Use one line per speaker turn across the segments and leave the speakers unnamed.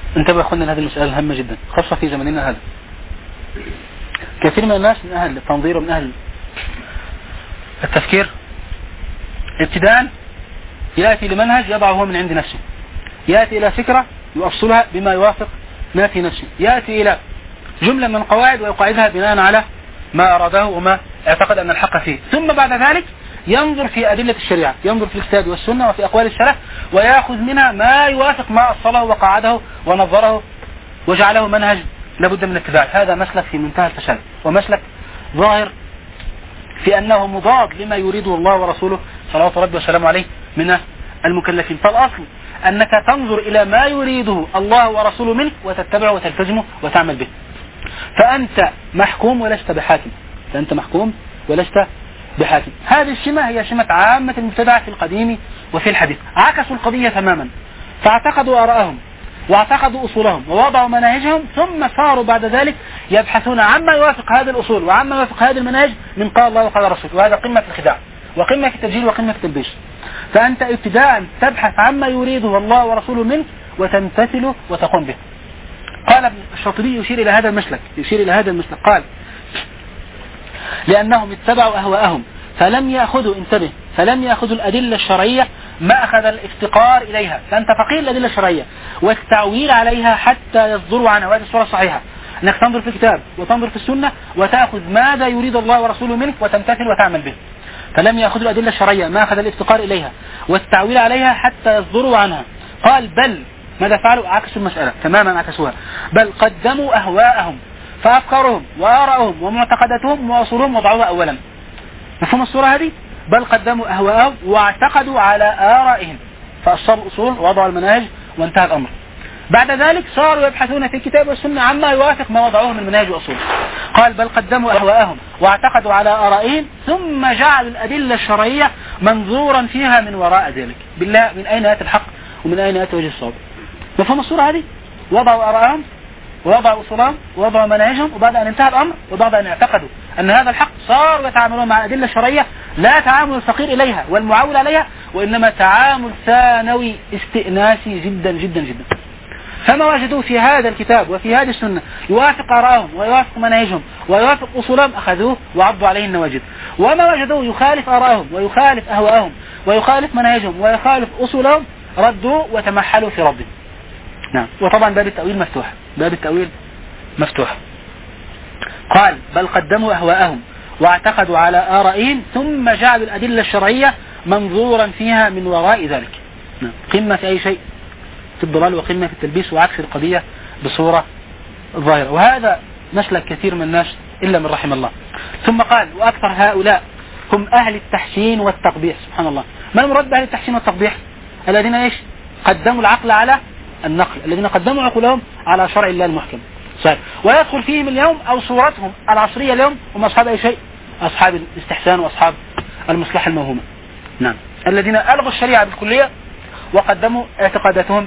انتبه يا اخوانا لهذه المسألة الهامة جدا خاصة في زمننا هذا. كثير من الناس من أهل التنظير ومن أهل التفكير ابتداء يأتي لمنهج يضعه من عند نفسه، يأتي إلى فكرة يؤصلها بما يوافق ما في نفسه، يأتي إلى جملة من القواعد ويقاعدها بناء على ما أراده وما اعتقد أن الحق فيه، ثم بعد ذلك ينظر في أدلة الشريعة، ينظر في الكتاب والسنة وفي أقوال السلف ويأخذ منها ما يوافق ما أصله وقاعده ونظره وجعله منهج لابد من اتباعه. هذا مسلك في منتهى الفشل، ومسلك ظاهر في أنه مضاد لما يريده الله ورسوله صلوات ربي وسلامه عليه من المكلفين. فالأصل أنك تنظر إلى ما يريده الله ورسوله منك وتتبعه وتلتزمه وتعمل به، فأنت محكوم ولست بحاكم، فأنت محكوم ولست بحاكم. هذه الشمة هي شمة عامة المبتدعة في القديم وفي الحديث، عكسوا القضية تماما، فاعتقدوا آراءهم واعتقدوا أصولهم ووضعوا مناهجهم، ثم صاروا بعد ذلك يبحثون عما يوافق هذه الأصول وعما يوافق هذه المناهج من قال الله وقال رسوله، وهذا قمة في الخداع وقمة في التبجيل وقمة في التلبيس. فأنت ابتداء تبحث عما يريده الله ورسوله منك وتمتثله وتقوم به. قال ابن الشاطبي يشير إلى هذا المسلك قال: لأنهم اتبعوا أهواءهم فلم يأخذوا الأدلة الشرعية ما أخذ الافتقار إليها، فأنت فقير الأدلة الشرعية والتعويل عليها حتى يصدروا عنها. وهذه الصورة صحيحة، أنك تنظر في الكتاب وتنظر في السنة وتأخذ ماذا يريد الله ورسوله منك وتمتثل وتعمل به. فلم يأخذوا الأدلة الشرعية ما أخذ الافتقار إليها والتعويل عليها حتى يصدروا عنها. قال: بل ماذا فعلوا؟ عكسوا المسألة تماما، عكسوها، بل قدموا أهواءهم فأفكارهم وآراءهم ومعتقداتهم وأصولهم وضعوها أولا. مفهوم الصورة هذه؟ بل قدموا أهواءهم واعتقدوا على آرائهم فأصلوا الأصول ووضعوا المناهج وانتهى الأمر. بعد ذلك صاروا يبحثون في الكتاب والسنة عما يوافق ما وضعوه من المناهج وأصول. قال: بل قدموا أهواءهم واعتقدوا على آرائهم ثم جعلوا الأدلة الشرعية منظورا فيها من وراء ذلك. بالله من أين يأتي الحق ومن أين يأتي وجه الصواب؟ مفهوم الصورة هذه؟ وضعوا آرائهم ووضعوا أصولهم ووضعوا مناهجهم، وبعد أن انتهى الأمر وبعد أن اعتقدوا أن هذا الحق صاروا يتعاملون مع الأدلة الشرعية لا تعامل الفقير إليها والمعول عليها، وإنما تعامل ثانوي استئناسي جدا جدا جدا. فما وجدوا في هذا الكتاب وفي هذه السنة يوافق آرائهم ويوافق مناهجهم ويوافق أصولهم أخذوه وعضوا عليه النواجذ، وما وجدوا يخالف آرائهم ويخالف أهواءهم ويخالف مناهجهم ويخالف أصولهم ردوا وتمحلوا في ربهم. نعم. وطبعا باب التأويل مفتوح. قال: بل قدموا أهواءهم واعتقدوا على آرائهم ثم جعلوا الأدلة الشرعية منظورا فيها من وراء ذلك. نعم. قمة في أي شيء في الضلال وقمة في التلبيس وعكس القضية بصورة ظاهرة، وهذا مسلك كثير من الناس إلا من رحم الله. ثم قال: وأكثر هؤلاء هم أهل التحسين والتقبيح. سبحان الله، ما المراد بأهل التحسين والتقبيح؟ الذين إيش؟ قدموا العقل على النقل، الذين قدموا عقولهم على شرع الله المحكم. صحيح. ويدخل فيهم اليوم أو صورتهم العصرية اليوم هم أصحاب أي شيء؟ أصحاب الاستحسان وأصحاب المصلحة الموهومة. نعم. الذين ألغوا الشريعة بالكلية وقدموا اعتقاداتهم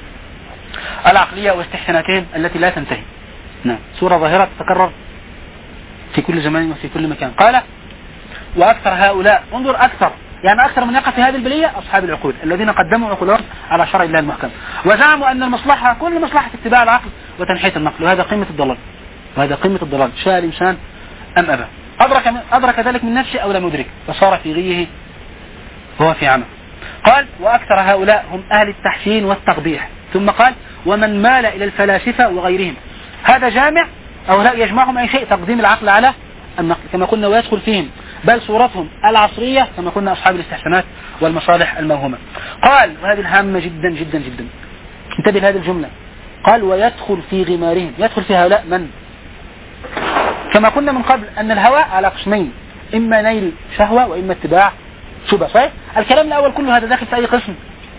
العقلية واستحساناتهم التي لا تنتهي. نعم. صورة ظاهرة تتكرر في كل زمان وفي كل مكان. قال: وأكثر هؤلاء، انظر أكثر، يعني أكثر من يقع في هذه البلية أصحاب العقول الذين قدموا عقولهم على شرع الله المحكم وزعموا أن المصلحة كل مصلحة اتباع العقل وتنحية النقل، وهذا قمة الضلال، شاء الإنسان أم أبى، أدرك ذلك من نفسه أو لم يدرك، فصار في غيه وهو في عمى. قال: وأكثر هؤلاء هم أهل التحسين والتقبيح. ثم قال: ومن مال إلى الفلاسفة وغيرهم. هذا جامع أو لا يجمعهم أي شيء؟ تقديم العقل على النقل كما قلنا، ويدخل فيهم بل صورتهم العصرية كما قلنا أصحاب الاستحسانات والمصالح الموهومة. قال: وهذه الهامة جدا جدا جدا، انتبه لهذه الجملة. قال: ويدخل في غمارهم، يدخل في هؤلاء من؟ كما قلنا من قبل أن الهوى على قسمين، إما نيل شهوة وإما اتباع شبهة. صحيح؟ الكلام الأول كله هذا داخل في أي قسم؟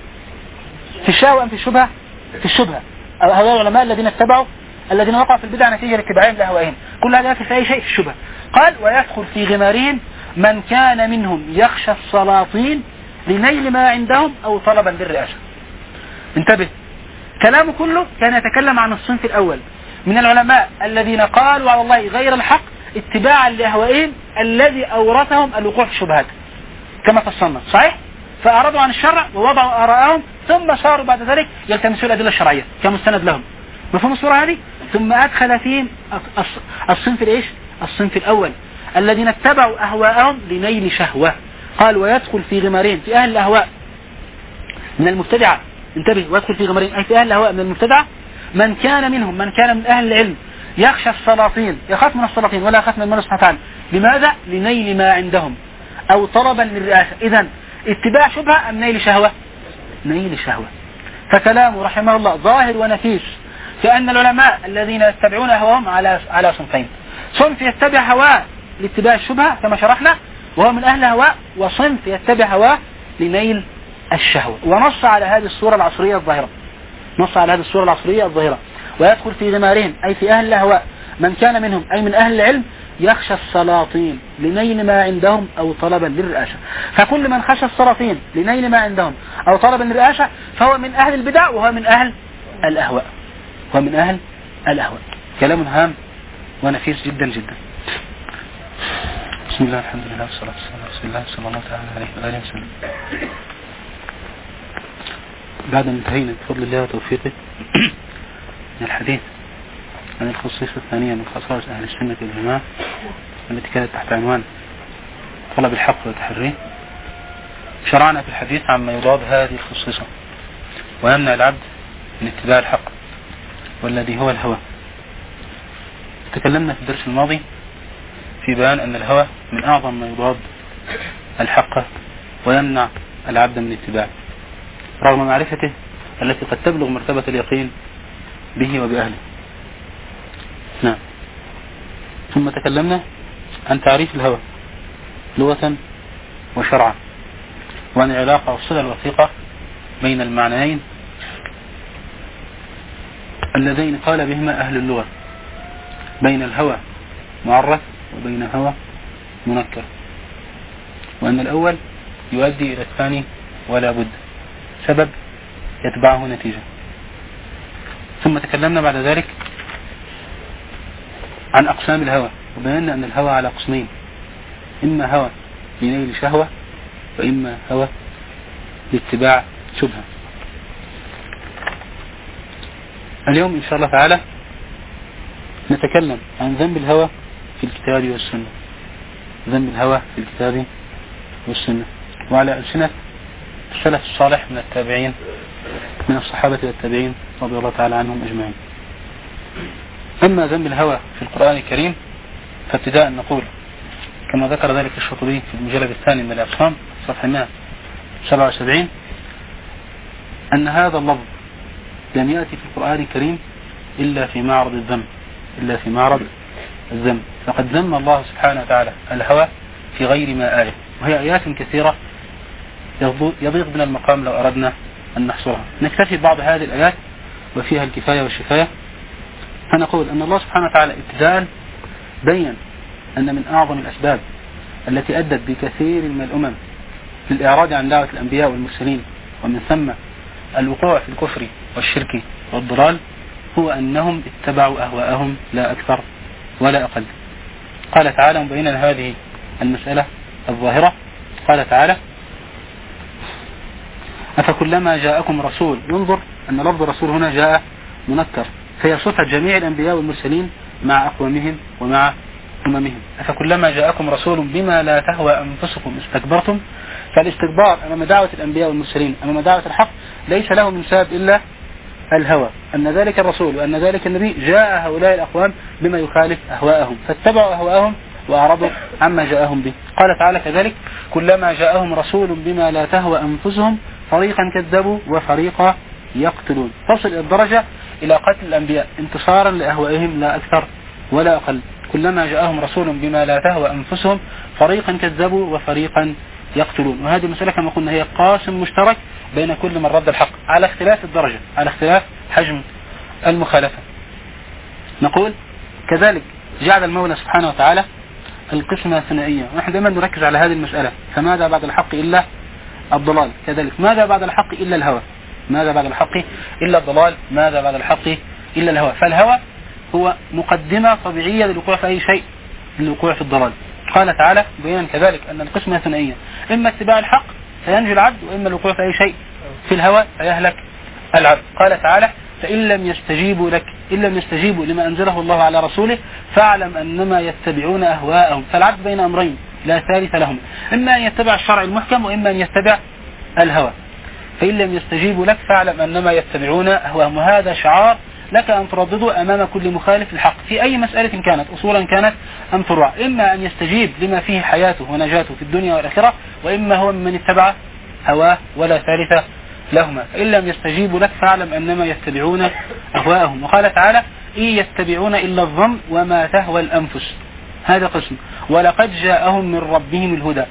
في الشهوة أم في الشبهة؟ في الشبهة. هؤلاء العلماء الذين اتبعوا الذين وقعوا في البدع نتيجة لاتباعهم لأهوائهم، كل هذا داخل في أي شيء؟ في الشبهة. قال: ويدخل في غمارهم من كان منهم يخشى السلاطين لنيل ما عندهم أو طلبا للرئاسة. انتبه، كلامه كله كان يتكلم عن الصنف الأول من العلماء الذين قالوا على الله غير الحق اتباعا لأهوائهم الذي أورثهم الوقوع في الشبهات كما فصلنا. صحيح؟ فأعرضوا عن الشرع ووضعوا آراءهم ثم صاروا بعد ذلك يلتمسون الأدلة الشرعية كمستند لهم. مفهوم الصورة هذه؟ ثم أدخل فيهم الصنف الإيش؟ الصنف الأول الذين اتبعوا أهواءهم لنيل شهوة. قال ويدخل في غمارين في أهل الأهواء من المبتدعة، انتبه، ويدخل في غمارين أي في أهل الأهواء من المبتدعة من كان منهم، من كان من أهل العلم يخشى السلاطين، يخاف من السلاطين ولا يخاف من الله سبحانه وتعالى. لماذا؟ لنيل ما عندهم أو طلبا للرئاسة. إذن اتباع شبهة أم نيل شهوة؟ نيل شهوة. فكلامه رحمه الله ظاهر ونفيس في أن العلماء الذين يتبعون هواهم على صنفين: صنف يتبع هواه لاتباع الشبهة كما شرحنا وهو من أهل هواء، وصنف يتبع هواه لنيل الشهوة. ونص على هذه الصورة العصرية الظاهرة، نص على هذه الصورة العصرية الظاهرة. ويدخل في غمارهم أي في أهل الهواء من كان منهم أي من أهل العلم يخشى السلاطين لنيل ما عندهم أو طلبا للرئاسة. فكل من خشى السلاطين لنيل ما عندهم أو طلبا للرئاسة فهو من أهل البدع وهو من أهل الأهواء، هو من أهل الأهواء. كلام هام ونفيس جدا جدا. بسم الله الحمد لله والصلاة والسلام على رسول الله صلى الله عليه وآله وسلم. بعد أن انتهينا بفضل الله وتوفيقه من الحديث عن الخصيصة الثانية من خصائص أهل السنة والجماعة التي كانت تحت عنوان طلب الحق وتحريه، شرعنا في الحديث عما يضاد هذه الخصيصة ويمنع العبد من اتباع الحق والذي هو الهوى. تكلمنا في الدرس الماضي في بيان أن الهوى من أعظم ما يضاد الحق ويمنع العبد من اتباعه رغم معرفته التي قد تبلغ مرتبة اليقين به وبأهله. نعم. ثم تكلمنا عن تعريف الهوى لغة وشرعا، وعن العلاقة والصلة الوثيقة بين المعنيين اللذين قال بهما أهل اللغة، بين الهوى معرف وبين الهوى منكر، وأن الأول يؤدي إلى الثاني ولا بد، سبب يتبعه نتيجة. ثم تكلمنا بعد ذلك عن أقسام الهوى، وبينا أن الهوى على قسمين: إما هوى لنيل شهوة وإما هوى لاتباع شبهة. اليوم إن شاء الله تعالى نتكلم عن ذنب الهوى في الكتاب والسنة، ذنب الهوى في الكتاب والسنة وعلى ألسنة السلف الصالح من التابعين من الصحابة والتابعين رضي الله تعالى عنهم أجمعين. أما ذنب الهوى في القرآن الكريم فابتداء نقول كما ذكر ذلك الشاطبي في المجلد الثاني من الأقسام صفحة 177 أن هذا اللفظ لم يأتي في القرآن الكريم إلا في معرض الذنب، إلا في معرض الذنب. فقد ذم الله سبحانه وتعالى الهوى في غير ما آية، وهي آيات كثيرة يضيق بنا المقام لو أردنا أن نحصرها. نكتفي بعض هذه الآيات وفيها الكفاية والشفاية. فنقول أن الله سبحانه وتعالى ابتداء بين أن من أعظم الأسباب التي أدت بكثير من الأمم في الإعراض عن دعوة الأنبياء والمرسلين ومن ثم الوقوع في الكفر والشرك والضلال هو أنهم اتبعوا أهواءهم لا أكثر ولا أقل. قال تعالى مبينا هذه المسألة الظاهرة، قال تعالى: أفكلما جاءكم رسول، ينظر أن لفظ رسول هنا جاء منكر، فهي صفة جميع الأنبياء والمرسلين مع أقوامهم ومع أممهم. أفكلما جاءكم رسول بما لا تهوى أنفسكم استكبرتم. فالاستكبار أمام دعوة الأنبياء والمرسلين أمام دعوة الحق ليس له من سبب إلا الهوى، أن ذلك الرسول وأن ذلك النبي جاء هؤلاء الأقوام بما يخالف أهواءهم فاتبعوا أهواءهم وأعرضوا عما جاءهم به. قال تعالى كذلك: كلما جاءهم رسول بما لا تهوى أنفسهم فريقا كذبوا وفريقا يقتلون. تصل الدرجة إلى قتل الأنبياء انتصارا لأهوائهم لا أكثر ولا أقل. كلما جاءهم رسول بما لا تهوى أنفسهم فريقا كذبوا وفريقا يقتلون. وهذه المسألة كما قلنا هي قاسم مشترك بين كل من رد الحق على اختلاف الدرجة، على اختلاف حجم المخالفة. نقول كذلك جعل المولى سبحانه وتعالى القسمة ثنائية، ونحن دائما نركز على هذه المسألة. فماذا بعد الحق إلا الضلال؟ كذلك ماذا بعد الحق إلا الهوى؟ ماذا بعد الحق إلا الضلال؟ ماذا بعد الحق إلا الهوى؟ فالهوى هو مقدمة طبيعية للوقوع في أي شيء، للوقوع في الضلال. قال تعالى بيانا كذلك أن القسمة ثنائية: إما اتباع الحق فينجو العبد، وإما الوقوع في أي شيء في الهوى فيهلك العبد. قال تعالى فإن لم يستجيبوا لما أنزله الله على رسوله فاعلم أنما يتبعون أهواءهم. فالعبد بين أمرين لا ثالث لهم، إما أن يتبع الشرع المحكم وإما أن يتبع الهوى. فإن لم يستجيبوا لك فاعلم أنما يتبعون أهواءهم. وهذا شعار لك أن تردده أمام كل مخالف الحق في أي مسألة كانت، أصولا كانت أم فروع. إما أن يستجيب لما فيه حياته ونجاته في الدنيا والآخرة، وإما هو ممن اتبع هواه ولا ثالث لهما. فإن لم يستجيبوا لك فاعلم أنما يتبعون أهواءهم. وقال تعالى إن يتبعون إلا الظن وما تهوى الأنفس. هذا قسم. ولقد جاءهم من ربهم الهدى.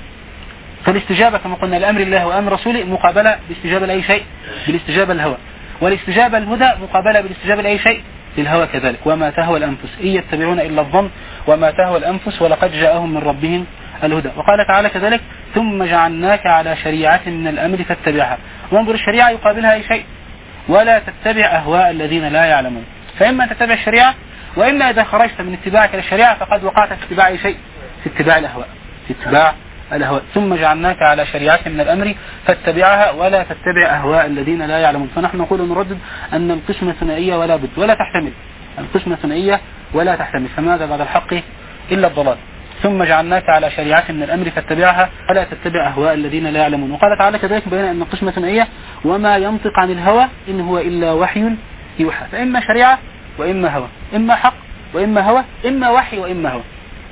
فالاستجابة كما قلنا لأمر الله وأمر رسوله مقابلة باستجابة لأي شيء بالاستجابة الهوى، والاستجابة الهدى مقابلة بالاستجابة لأي شيء للهوى كذلك. وما تهوى الأنفس إن يتبعون إلا الظن وما تهوى الأنفس ولقد جاءهم من ربهم الهدى. وقال تعالى كذلك ثم جعلناك على شريعة من الأمر فاتبعها. وانظر الشريعة يقابلها أي شيء، ولا تتبع أهواء الذين لا يعلمون. فإما أن تتبع الشريعة، وإما إذا خرجت من اتباعك للشريعة فقد وقعت في اتباع أي شيء، في اتباع الأهواء، في اتباع الأهواء. ثم جعلناك على شريعة من الأمر فاتبعها ولا تتبع أهواء الذين لا يعلمون. فنحن نقول ونردد أن القسمة ثنائية ولا بد ولا تحتمل، القسمة ثنائية ولا تحتمل. فماذا بعد الحق إلا الضلال. ثم جعلناك على شريعة من الأمر فاتبعها ولا تتبع أهواء الذين لا يعلمون. وقال تعالى كذلك بين أن القسمة ثنائية وما ينطق عن الهوى إن هو إلا وحي يوحى. فإما شريعة وإما هوى، إما حق وإما هوى، إما وحي وإما هوى.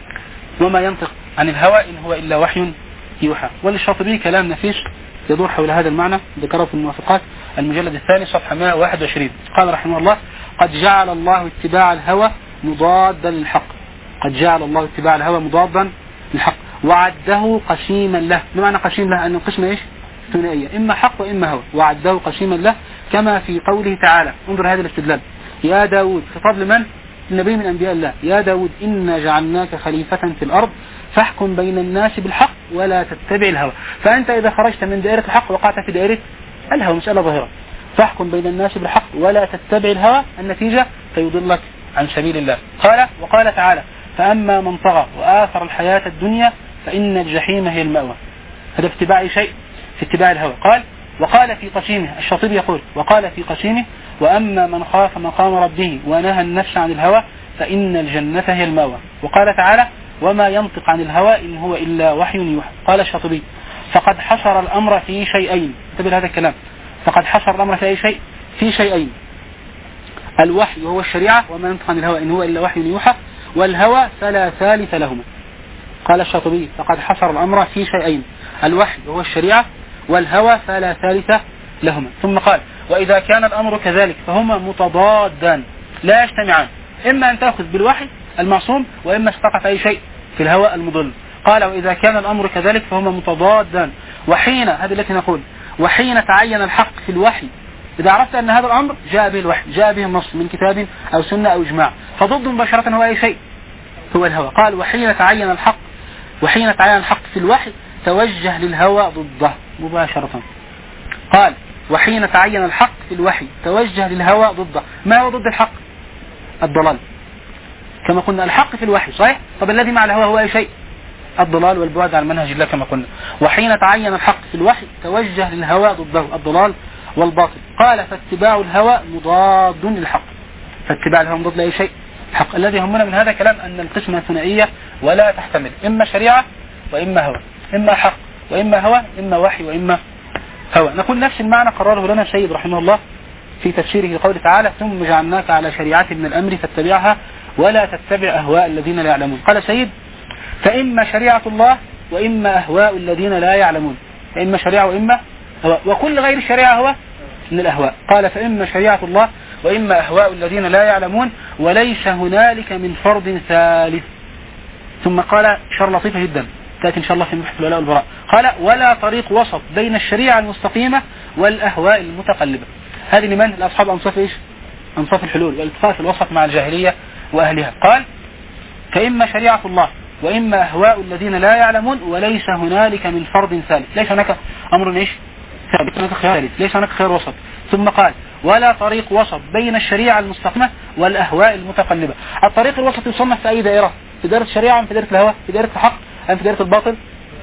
وما ينطق عن الهوى إن هو إلا وحي يوحى. وللشاطبي كلام نفيس يدور حول هذا المعنى ذكره في الموافقات المجلد الثاني صفحة 121. قال رحمه الله قد جعل الله اتباع الهوى مضادا للحق. قد جعل الله اتباع الهوى مضادا للحق وعده قسيما له. بمعنى قسيم له أن القسمة إيش؟ ثنائية، إما حق وإما هوى. وعده قسيما له كما في قوله تعالى. انظر هذا الاستدلال. يا داود، خطاب لمن؟ النبي من أنبياء الله. يا داود إنا جعلناك خليفة في الأرض فاحكم بين الناس بالحق ولا تتبع الهوى. فأنت إذا خرجت من دائرة الحق وقعت في دائرة الهوى، مسألة ظاهرة. فاحكم بين الناس بالحق ولا تتبع الهوى، النتيجة فيضلك عن سبيل الله. قال وقال تعالى فأما من طغى وآثر الحياة الدنيا فإن الجحيم هي المأوى. هذا في اتباع شيء، في اتباع الهوى. قال وقال في قسيمه، الشاطبي يقول وقال في قسيمه وأما من خاف مقام ربه ونهى النفس عن الهوى فإن الجنة هي المأوى. وقال تعالى وما ينطق عن الهوى إن هو إلا وحي يوحى. قال الشاطبي فقد حصر الأمر في شيئين. انتبه هذا الكلام. فقد حصر الأمر في أي شيء؟ في شيئين: الوحي وهو الشريعة، وما ينطق عن الهوى إن هو إلا وحي يوحى، والهوى فلا ثالث لهما. قال الشاطبي فقد حصر الأمر في شيئين: الوحي وهو الشريعة، والهوى فلا ثالث لهما. ثم قال وإذا كان الأمر كذلك فهما متضادان لا يجتمعان، إما أن تأخذ بالوحي المعصوم وإما استقف أي شيء في الهوى المضل. قال وإذا كان الأمر كذلك فهما متضادان وحين، هذه التي نقول وحين تعين الحق في الوحي، إذا عرفت أن هذا الأمر جاء به الوحي، جاء به النص من كتاب أو سنة أو إجماع، فضد مباشرة هو أي شيء؟ هو الهوى. قال وحين تعين الحق في الوحي توجه للهوى ضده مباشرة. قال وحين تعين الحق في الوحي توجه للهوى ضده. ما هو ضد الحق؟ الضلال. كما قلنا الحق في الوحي صحيح، طب الذي مع الهوى هو أي شيء؟ الضلال والبعد عن منهج الله كما قلنا. وحين تعين الحق في الوحي توجه للهوى ضده الضلال والباطل. قال فاتباع الهوى مضاد للحق. فاتباع الهوى مضاد لأي شيء؟ الحق. الذي همنا من هذا كلام أن القسمة ثنائية ولا تحتمل، إما شريعة وإما هوى، إما حق وإما هوى، إما وحي وإما هوى. نقول نفس المعنى قرره لنا السيد رحمه الله في تفسيره لقوله تعالى ثم جعلناك على شريعة من الأمر فاتبعها ولا تتبع أهواء الذين لا يعلمون. قال سيد فإما شريعة الله وإما أهواء الذين لا يعلمون. فإما شريعة وإما هواء، وكل غير الشريعة هو من الأهواء. قال فإما شريعة الله وإما أهواء الذين لا يعلمون وليس هنالك من فرض ثالث. ثم قال شر لطيفة جدا تأتي إن شاء الله في مبحث الولاء والبراء. قال ولا طريق وسط بين الشريعة المستقيمة والأهواء المتقلبة. هذه لمن؟ لأصحاب أنصاف إيش؟ أنصاف الحلول والاتفاق في الوسط مع الجاهلية وأهلها. قال فإما شريعة الله وإما أهواء الذين لا يعلمون وليس هنالك من فرض ثالث. ليس هناك أمر إيش؟ ثالث، هناك خيار ثالث، ليس هناك خيار وسط. ثم قال ولا طريق وسط بين الشريعة المستقيمة والأهواء المتقلبة. الطريق الوسط يصنف في أي دائرة؟ في دائرة الشريعة أم في دائرة الهوى؟ في دائرة الحق أم في دائرة الباطل؟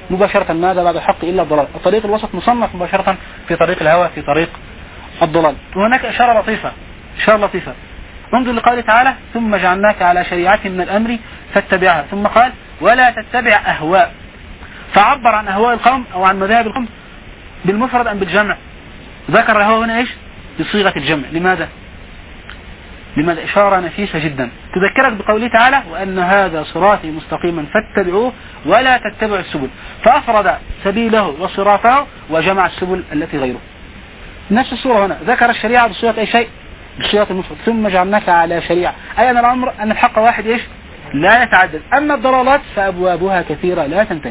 مباشرة. ماذا بعد الحق إلا الضلال. الطريق الوسط مصنف مباشرة في طريق الهوى، في طريق الضلال. وهناك إشارة لطيفة انظر لقوله تعالى ثم جعلناك على شريعة من الأمر فاتبعها، ثم قال ولا تتبع أهواء، فعبر عن أهواء القوم أو عن مذاهب القوم بالمفرد أم بالجمع؟ ذكر الهوى هنا إيش؟ بصيغة الجمع. لماذا؟ إشارة نفيسة جدا تذكرك بقوله تعالى وأن هذا صراطي مستقيما فاتبعوه ولا تتبعوا السبل، فأفرد سبيله وصراطه وجمع السبل التي غيره. نفس الصورة هنا ذكر الشريعة بصيغة أي شيء؟ بصيغة المفرد. ثم جعلناك على شريعة، أي أن الأمر أن الحق واحد إيش؟ لا يتعدد. أما الضلالات فأبوابها كثيرة لا تنتهي،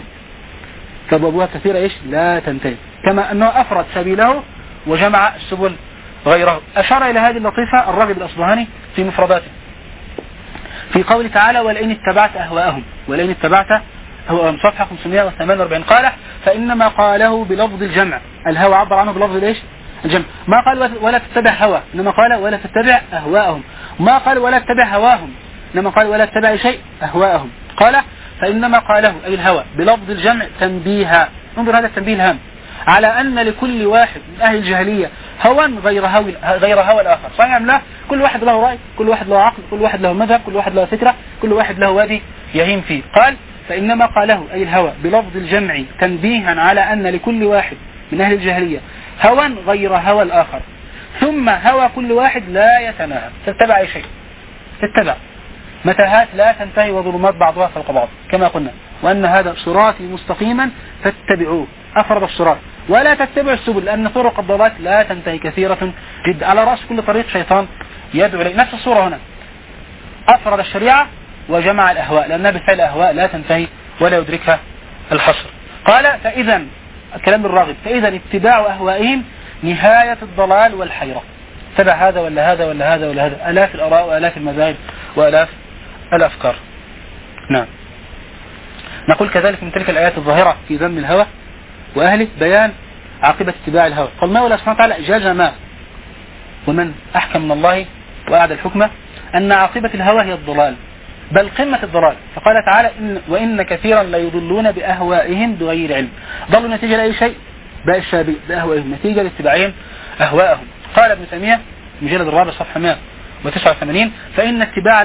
لا تنتهي، كما أنه أفرد سبيله وجمع السبل غيره. أشار إلى هذه اللطيفة الراغب الأصبهاني في مفرداته في قول تعالى ولئن اتبعت أهواءهم، صفحة 548 قال فإنما قاله بلفظ الجمع، الهوى عبر عنه بلفظ ايش؟ الجمع. ما قال ولا تتبع هوى، إنما قال ولا تتبع أهواءهم. ما قال ولا تتبع هواهم، إنما قال ولا تتبع شيء أهواءهم. قال فإنما قاله أي الهوى بلفظ الجمع تنبيها، انظر هذا التنبيه الهام، على أن لكل واحد من أهل الجاهلية هوى غير هوى الآخر. صحيح أم لا؟ كل واحد له رأي، كل واحد له عقل، كل واحد له مذهب، كل واحد له فكرة، كل واحد له وادي يهيم فيه. قال فإنما قاله أي الهوى بلفظ الجمع تنبيها على أن لكل واحد من أهل الجاهلية هوى غير هوى الآخر، ثم هوى كل واحد لا يتناهى، تتبع أي شيء، تتبع متاهات لا تنتهي وظلمات بعضها فوق بعض كما قلنا. وأن هذا صراطي مستقيما فاتبعوه، أفرد الصراط، ولا تتبعوا السبل لأن طرق الضلال لا تنتهي كثيرة جدا، على رأس كل طريق شيطان يدعو إليه. نفس الصورة هنا أفرد الشريعة وجمع الأهواء لأنها بالفعل أهواء لا تنتهي ولا يدركها الحصر. قال فإذا الكلام الراغب فإذا اتباع أهوائهم نهاية الضلال والحيرة، تبع هذا ولا هذا ولا هذا ولا هذا، آلاف الآراء وآلاف المذاهب وآلاف الأفكار. نعم. نقول كذلك من تلك الآيات الظاهرة في ذم الهوى وأهله بيان عاقبة اتباع الهوى. قال ما ولا سبحانه وتعالى جزم ومن أحكم من الله وأعد الحكمة أن عاقبة الهوى هي الضلال، بل قمة الضلال. فقال تعالى وإن كثيرا لا يضلون بأهوائهم بغير علم، ضلوا نتيجة لأي شيء بأهوائهم، نتيجة لاتباعهم أهواءهم. قال ابن تيمية مجلد الرابع صفحة 189 فإن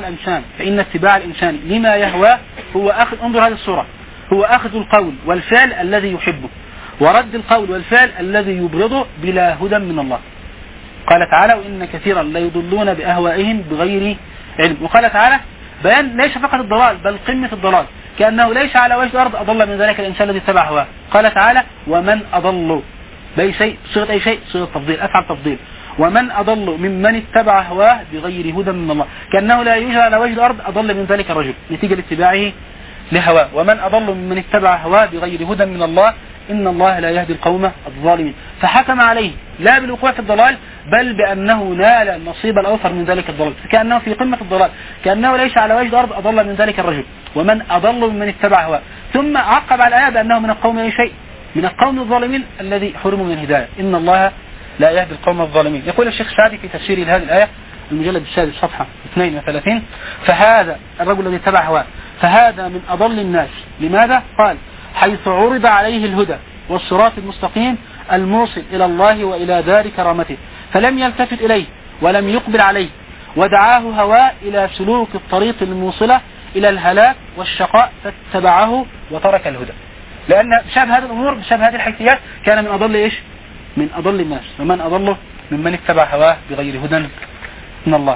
اتباع الإنسان لما يهوى هو أخذ، انظر هذه الصورة، هو أخذ القول والفعل الذي يحبه ورد القول والفعل الذي يبغضه بلا هدى من الله. قال تعالى وإن كثيرا لا يضلون بأهوائهم بغير علم. وقال تعالى بيان ليس فقط الضلال بل قمة الضلال، كأنه ليس على وجه الأرض أضل من ذلك الإنسان الذي اتبع هواه. قال تعالى ومن أضل بأي شيء، صيغة أي شيء، صيغة تفضيل، أفعل تفضيل، ومن أضل ممن اتبع هواه بغير هدى من الله، كأنه لا يوجد على وجه الأرض أضل من ذلك الرجل نتيجة لاتباعه لهواه. ومن أضل ممن اتبع هواه بغير هدى من الله إن الله لا يهدي القوم الظالمين. فحكم عليه لا بالوقوع في الضلال بل بأنه نال النصيب الأوفر من ذلك الضلال، كأنه في قمة الضلال، كأنه ليس على وجه الأرض أضل من ذلك الرجل. ومن أضل ممن اتبع هواه، ثم عقب على الآية بأنه من القوم أي شيء، من القوم الظالمين الذي حرموا من الهداية، إن الله لا يهدي القوم الظالمين. يقول الشيخ سعدي في تفسير هذه الآية المجلد السادس صفحة 32 فهذا الرجل الذي اتبع هواه فهذا من أضل الناس. لماذا؟ قال حيث عرض عليه الهدى والصراط المستقيم الموصل إلى الله وإلى دار كرامته فلم يلتفت إليه ولم يقبل عليه، ودعاه هواه إلى سلوك الطريق الموصلة إلى الهلاك والشقاء فاتبعه وترك الهدى. لأن بسبب هذه الأمور، بسبب هذه الحيثيات كان من أضل إيش؟ من أضل الناس. ومن أضله ممن اتبع هواه بغير هدى من الله.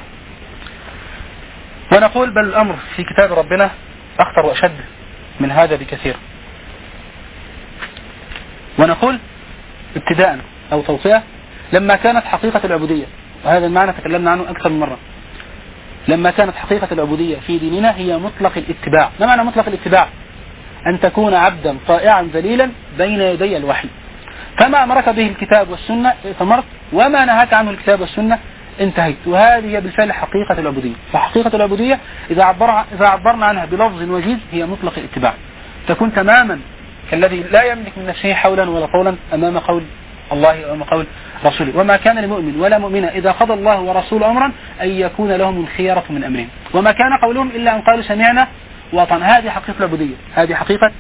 ونقول بل الأمر في كتاب ربنا أخطر وأشد من هذا بكثير. ونقول ابتداء أو توصية لما كانت حقيقة العبودية، وهذا المعنى تكلمنا عنه أكثر من مرة، لما كانت حقيقة العبودية في ديننا هي مطلق الاتباع. ما معنى مطلق الاتباع؟ أن تكون عبدا طائعا ذليلا بين يدي الوحي، فما أمرك به الكتاب والسنة ائتمرت، وما نهاك عنه الكتاب والسنة انتهيت. وهذه هي بالفعل حقيقة العبودية. فحقيقة العبودية إذا عبرنا عنها بلفظ وجيز هي مطلق الاتباع، تكون تماما كالذي لا يملك من نفسه حولا ولا قولا أمام قول الله أو أمام قول رسوله. وما كان لمؤمن ولا مؤمنة إذا قضى الله ورسوله أمرا أن يكون لهم الخيرة من أمرهم، وما كان قولهم إلا أن قالوا سمعنا وأطعنا. هذه حقيقة العبودية، هذه حقيقة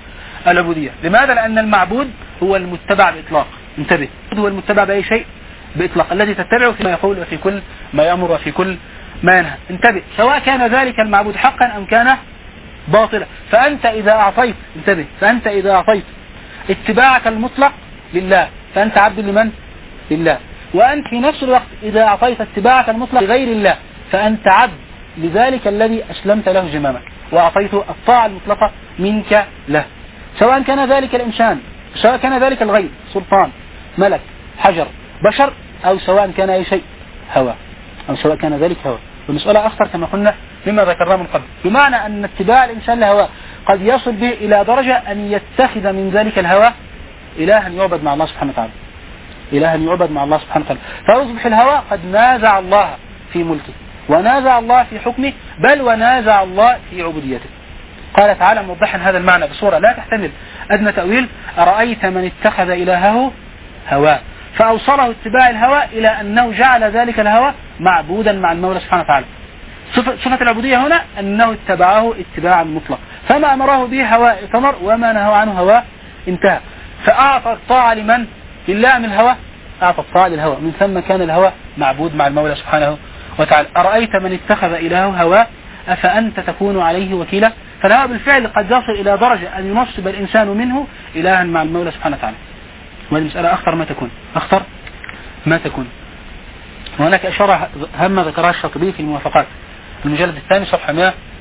العبودية. لماذا؟ لأن المعبود هو المتبع بإطلاق. انتبه، هو المتبع بأي شيء بإطلاق، الذي تتبعه فيما يقول وفي كل ما يأمر وفي كل ما ينهى. انتبه، سواء كان ذلك المعبود حقا أم كان باطلا. فأنت إذا أعطيت، انتبه، فأنت إذا أعطيت اتباعك المطلق لله فأنت عبد لمن؟ لله. وأنت في نفس الوقت إذا أعطيت اتباعك المطلق لغير الله فأنت عبد لذلك الذي أسلمت له جمامك وأعطيته الطاعة المطلقة منك له، سواء كان ذلك الإنسان، سواء كان ذلك الغير، سلطان، ملك، حجر، بشر، أو سواء كان أي شيء، هوى، أو سواء كان ذلك هوى. والمسألة أخطر كما قلنا مما ذكرناه من قبل، بمعنى أن اتباع الإنسان لهوى قد يصل به إلى درجة أن يتخذ من ذلك الهوى إلها يعبد مع الله سبحانه وتعالى، إلها يعبد مع الله سبحانه وتعالى، فيصبح الهوى قد نازع الله في ملكه ونازع الله في حكمه، بل ونازع الله في عبوديته. قال تعالى موضحا هذا المعنى بصورة لا تحتمل أدنى تأويل: أرأيت من اتخذ إلهه هواه، فأوصله اتباع الهوى إلى أنه جعل ذلك الهوى معبودا مع المولى سبحانه وتعالى. صفة العبودية هنا أنه اتبعه اتباعا مطلق، فما أمره به هواه اتمر، وما نهى عنه هواه انتهى. فأعطى الطاعة لمن؟ لله من الهوى، أعطى الطاعة للهوى، من ثم كان الهوى معبود مع المولى سبحانه وتعالى. أرأيت من اتخذ إلهه هواه أفأنت تكون عليه وكيلا. فالهوى بالفعل قد يصل إلى درجة أن ينصب الإنسان منه إلها مع المولى سبحانه وتعالى. والمسألة أخطر ما تكون، أخطر ما تكون. وهناك إشارة هامة ذكرها الشاطبي في الموافقات المجلد الثاني صفحة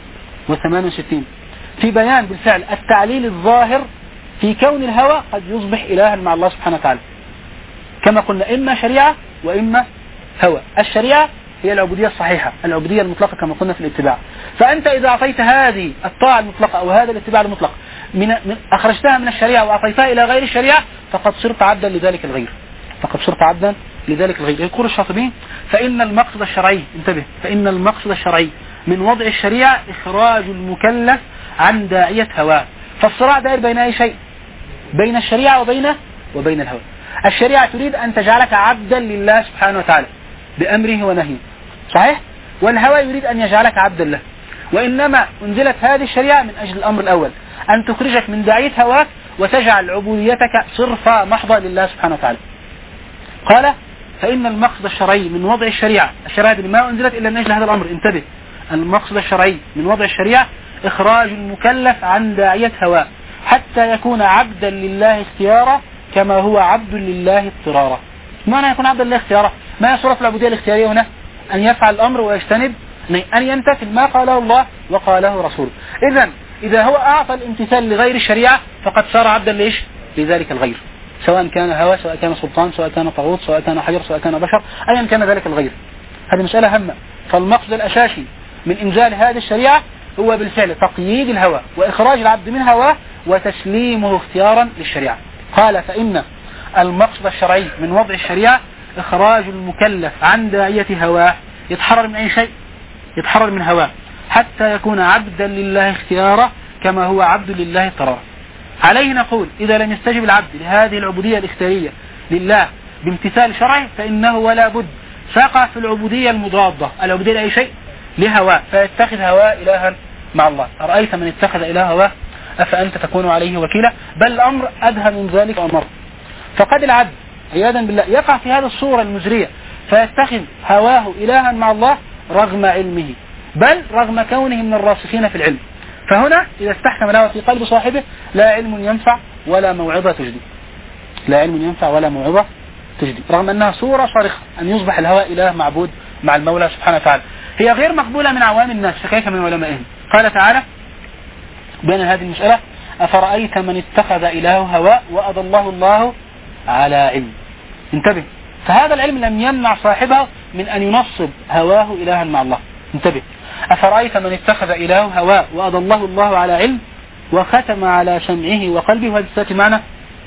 168 في بيان بالفعل التعليل الظاهر في كون الهوى قد يصبح إلها مع الله سبحانه وتعالى، كما قلنا إما شريعة وإما هوى. الشريعة هي العبودية الصحيحة، العبودية المطلقة كما قلنا في الاتباع. فأنت إذا أعطيت هذه الطاعة المطلقة أو هذا الاتباع المطلق أخرجتها من الشريعة وأعطيتها إلى غير الشريعة فقد صرت عبدا لذلك الغير، فقد صرت عبدا لذلك الغير. يقول الشاطبي: فإن المقصد الشرعي، انتبه، فإن المقصد الشرعي من وضع الشريعة إخراج المكلف عن داعية هواه. فالصراع دائر بين أي شيء؟ بين الشريعة وبين الهوى. الشريعة تريد أن تجعلك عبدا لله سبحانه وتعالى بأمره ونهيه، صحيح؟ والهوى يريد أن يجعلك عبدا له. وإنما أنزلت هذه الشريعة من أجل الأمر الأول، أن تخرجك من داعية هواك وتجعل عبوديتك صرفة محضة لله سبحانه وتعالى. قال: فإن المقصد الشرعي من وضع الشريعة، الشريعة ما أنزلت إلا من أجل هذا الأمر، انتبه، المقصد الشرعي من وضع الشريعة إخراج المكلف عن داعية هواه حتى يكون عبدا لله اختيارا كما هو عبد لله اضطرارا. معنى يكون عبدا لله اختيارا؟ ما هي صورة العبودية الاختيارية هنا؟ أن يفعل الأمر ويجتنب، أن يمتثل ما قاله الله وقاله رسوله. إذا هو أعطى الامتثال لغير الشريعة فقد صار عبدا ليش؟ لذلك الغير، سواء كان هوى، سواء كان سلطان، سواء كان طاغوت، سواء كان حجر، سواء كان بشر، أيا كان ذلك الغير. هذه مسألة هامة. فالمقصد الأساسي من إنزال هذه الشريعة هو بالفعل تقييد الهوى وإخراج العبد من هواه وتسليمه اختيارا للشريعة. قال: فإن المقصد الشرعي من وضع الشريعة إخراج المكلف عن داعية هواه، يتحرر من أي شيء؟ يتحرر من هواه حتى يكون عبدا لله اختيارا كما هو عبد لله اضطرارا. عليه نقول: إذا لم يستجب العبد لهذه العبودية الاختيارية لله بامتثال شرعه فإنه ولا بد ساق في العبودية المضادة، العبودية لأي شيء؟ لهواه، فيتخذ هواه إلها مع الله. أرأيت من اتخذ إله هواه أفأنت تكون عليه وكيلا. بل الأمر أدهى من ذلك أمر، فقد العبد عياذا بالله يقع في هذه الصورة المزرية فيتخذ هواه إلها مع الله رغم علمه، بل رغم كونه من الراسخين في العلم. فهنا إذا استحكم الهوى في قلب صاحبه لا علم ينفع ولا موعظة تجدي، لا علم ينفع ولا موعظة تجدي، رغم أنها صورة صارخة أن يصبح الهوى إله معبود مع المولى سبحانه وتعالى. هي غير مقبولة من عوام الناس، فكيف من علمائهم؟ قال تعالى بين هذه المسألة: أفرأيت من اتخذ إلهه هواه وأضله الله على علم. انتبه، فهذا العلم لم يمنع صاحبه من أن ينصب هواه إلها مع الله. انتبه، أفرأيت من اتخذ إلهه هواه وأضله الله على علم وختم على سمعه وقلبه. وهذا الساتي معنا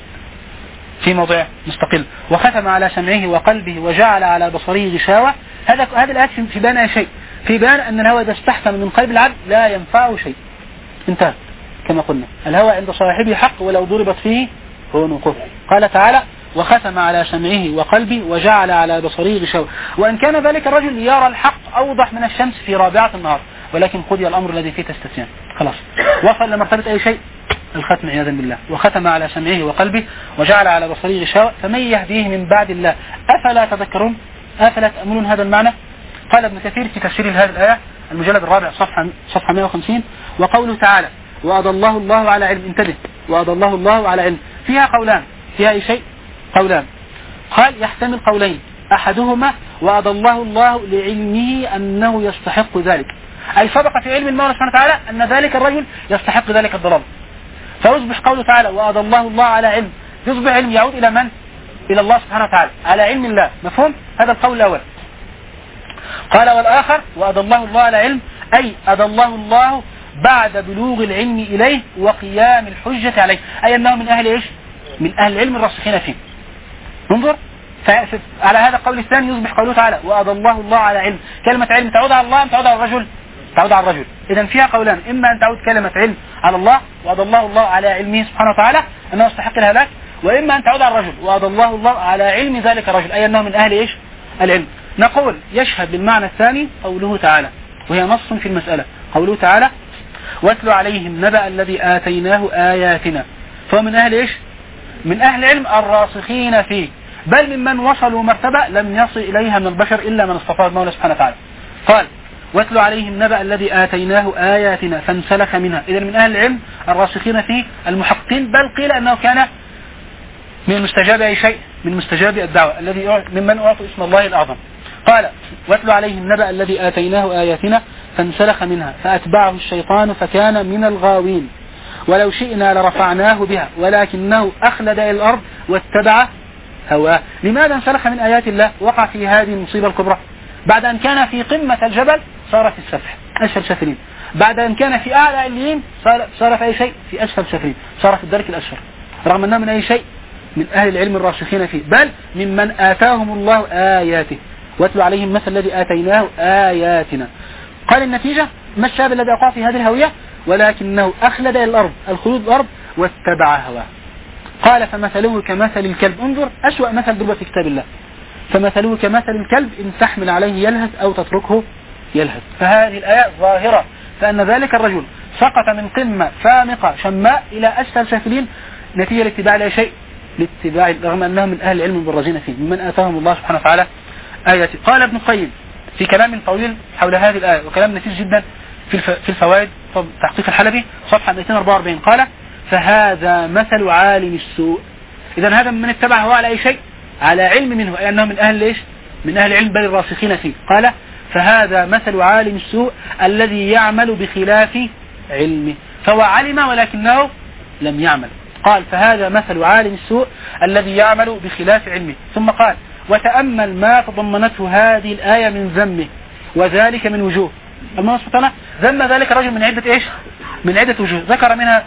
في موضع مستقل: وختم على سمعه وقلبه وجعل على بصره غشاوة. هذا الآية في بيان أي شيء؟ في بيان أن الهوى إذا استحكم من قلب العبد لا ينفعه شيء. انتهى. كما قلنا الهوى عند صاحبه حق ولو ضربت فيه عنقه. قال تعالى: وختم على سمعه وقلبه وجعل على بصره غشاوة. وإن كان ذلك الرجل يرى الحق أوضح من الشمس في رابعة النهار، ولكن قضي الأمر الذي فيه تستثنان. خلاص وصل لمرتبة أي شيء؟ الختم عياذا بالله، وختم على سمعه وقلبه وجعل على بصره غشاوة، فمن يهديه من بعد الله أفلا تذكرون أفلا تأملون هذا المعنى. قال ابن كثير في تفسير هذه الآية المجلد الرابع صفحة 150: وقوله تعالى وأضله الله على علم، انتبه، وأضله الله على علم، فيها قولان، فيها أي شيء؟ قولان. قال يحتمل قولين، أحدهما وأضله الله لعلمه أنه يستحق ذلك، أي سبق في علم المولى سبحانه وتعالى أن ذلك الرجل يستحق ذلك الضلال، فيصبح قوله تعالى وأضله الله على علم، يصبح علم يعود إلى من؟ إلى الله سبحانه وتعالى، على علم الله. مفهوم؟ هذا القول الأول. قال والآخر وأضله الله على علم، أي أضله الله بعد بلوغ العلم إليه وقيام الحجة عليه، أي أنه من أهل إيش؟ من أهل العلم الراسخين فيه. انظر، على هذا القول الثاني يصبح قوله تعالى وأضله الله على علم، كلمة علم تعود على الله أم تعود على الرجل؟ تعود على الرجل. إذن فيها قولان، إما أن تعود كلمة علم على الله وأضله الله على علمه سبحانه وتعالى أنه يستحق الهلاك، وإما أن تعود على الرجل وأضله الله على علم ذلك الرجل، أي أنه من أهل إيش؟ العلم. نقول يشهد للمعنى الثاني قوله تعالى، وهي نص في المسألة، قوله تعالى واتل عليهم نبأ الذي آتيناه آياتنا، فهو من أهل إيش؟ من أهل العلم الراسخين فيه، بل ممن وصلوا مرتبة لم يصل إليها من البشر إلا من اصطفاه المولى سبحانه وتعالى. قال واتل عليهم نبأ الذي آتيناه آياتنا فانسلخ منها، إذن من أهل العلم الراسخين فيه المحققين، بل قيل أنه كان من مستجاب أي شيء، من مستجاب الدعوة الذي ممن أعطوا اسم الله الأعظم. قال واتل عليهم نبأ الذي آتيناه آياتنا فانسلخ منها فأتبعه الشيطان فكان من الغاوين، ولو شئنا لرفعناه بها ولكنه أخلد إلى الأرض واتبع هواه. لماذا انسلخ من آيات الله؟ وقع في هذه المصيبة الكبرى، بعد أن كان في قمة الجبل صار في السفح أسفل سافلين، بعد أن كان في أعلى عليين صار في أي شيء؟ في أسفل سافلين، صار في الدرك الأسفل، رغم أنه من أي شيء؟ من أهل العلم الراسخين فيه، بل ممن آتاهم الله آياته. واتلو عليهم مثل الذي آتيناه آياتنا. قال النتيجة ما الشاب الذي أقع في هذه الهوية؟ ولكنه أخلد إلى الأرض، الخلود الأرض، واتبع هواه. قال فمثله كمثل الكلب، انظر أسوأ مثل ضرب في كتاب الله، فمثله كمثل الكلب إن تحمل عليه يلهث أو تتركه يلهث. فهذه الآية ظاهرة فأن ذلك الرجل سقط من قمة فامقة شماء إلى أسفل سافلين نتيجة لاتباع لا شيء، لاتباع، رغم أنهم من أهل العلم البرزين فيه، ممن آتاهم الله سبحانه وتعالى آياته. قال ابن القيم في كلام طويل حول هذه الآية وكلام نفيس جدا في الفوائد تحقيق الحلبي صفحة 244، قال فهذا مثل عالم السوء. إذن هذا من اتبع هو على أي شيء؟ على علم منه، أي أنه من أهل ليش؟ من أهل العلم بل الراسخين فيه. قال فهذا مثل عالم السوء الذي يعمل بخلاف علمه، فهو علم ولكنه لم يعمل. قال فهذا مثل عالم السوء الذي يعمل بخلاف علمه. ثم قال وتأمل ما تضمنته هذه الآية من ذمه، وذلك من وجوه. الله سبحانه ذم ذلك الرجل من عدة إيش؟ من عدة وجوه، ذكر منها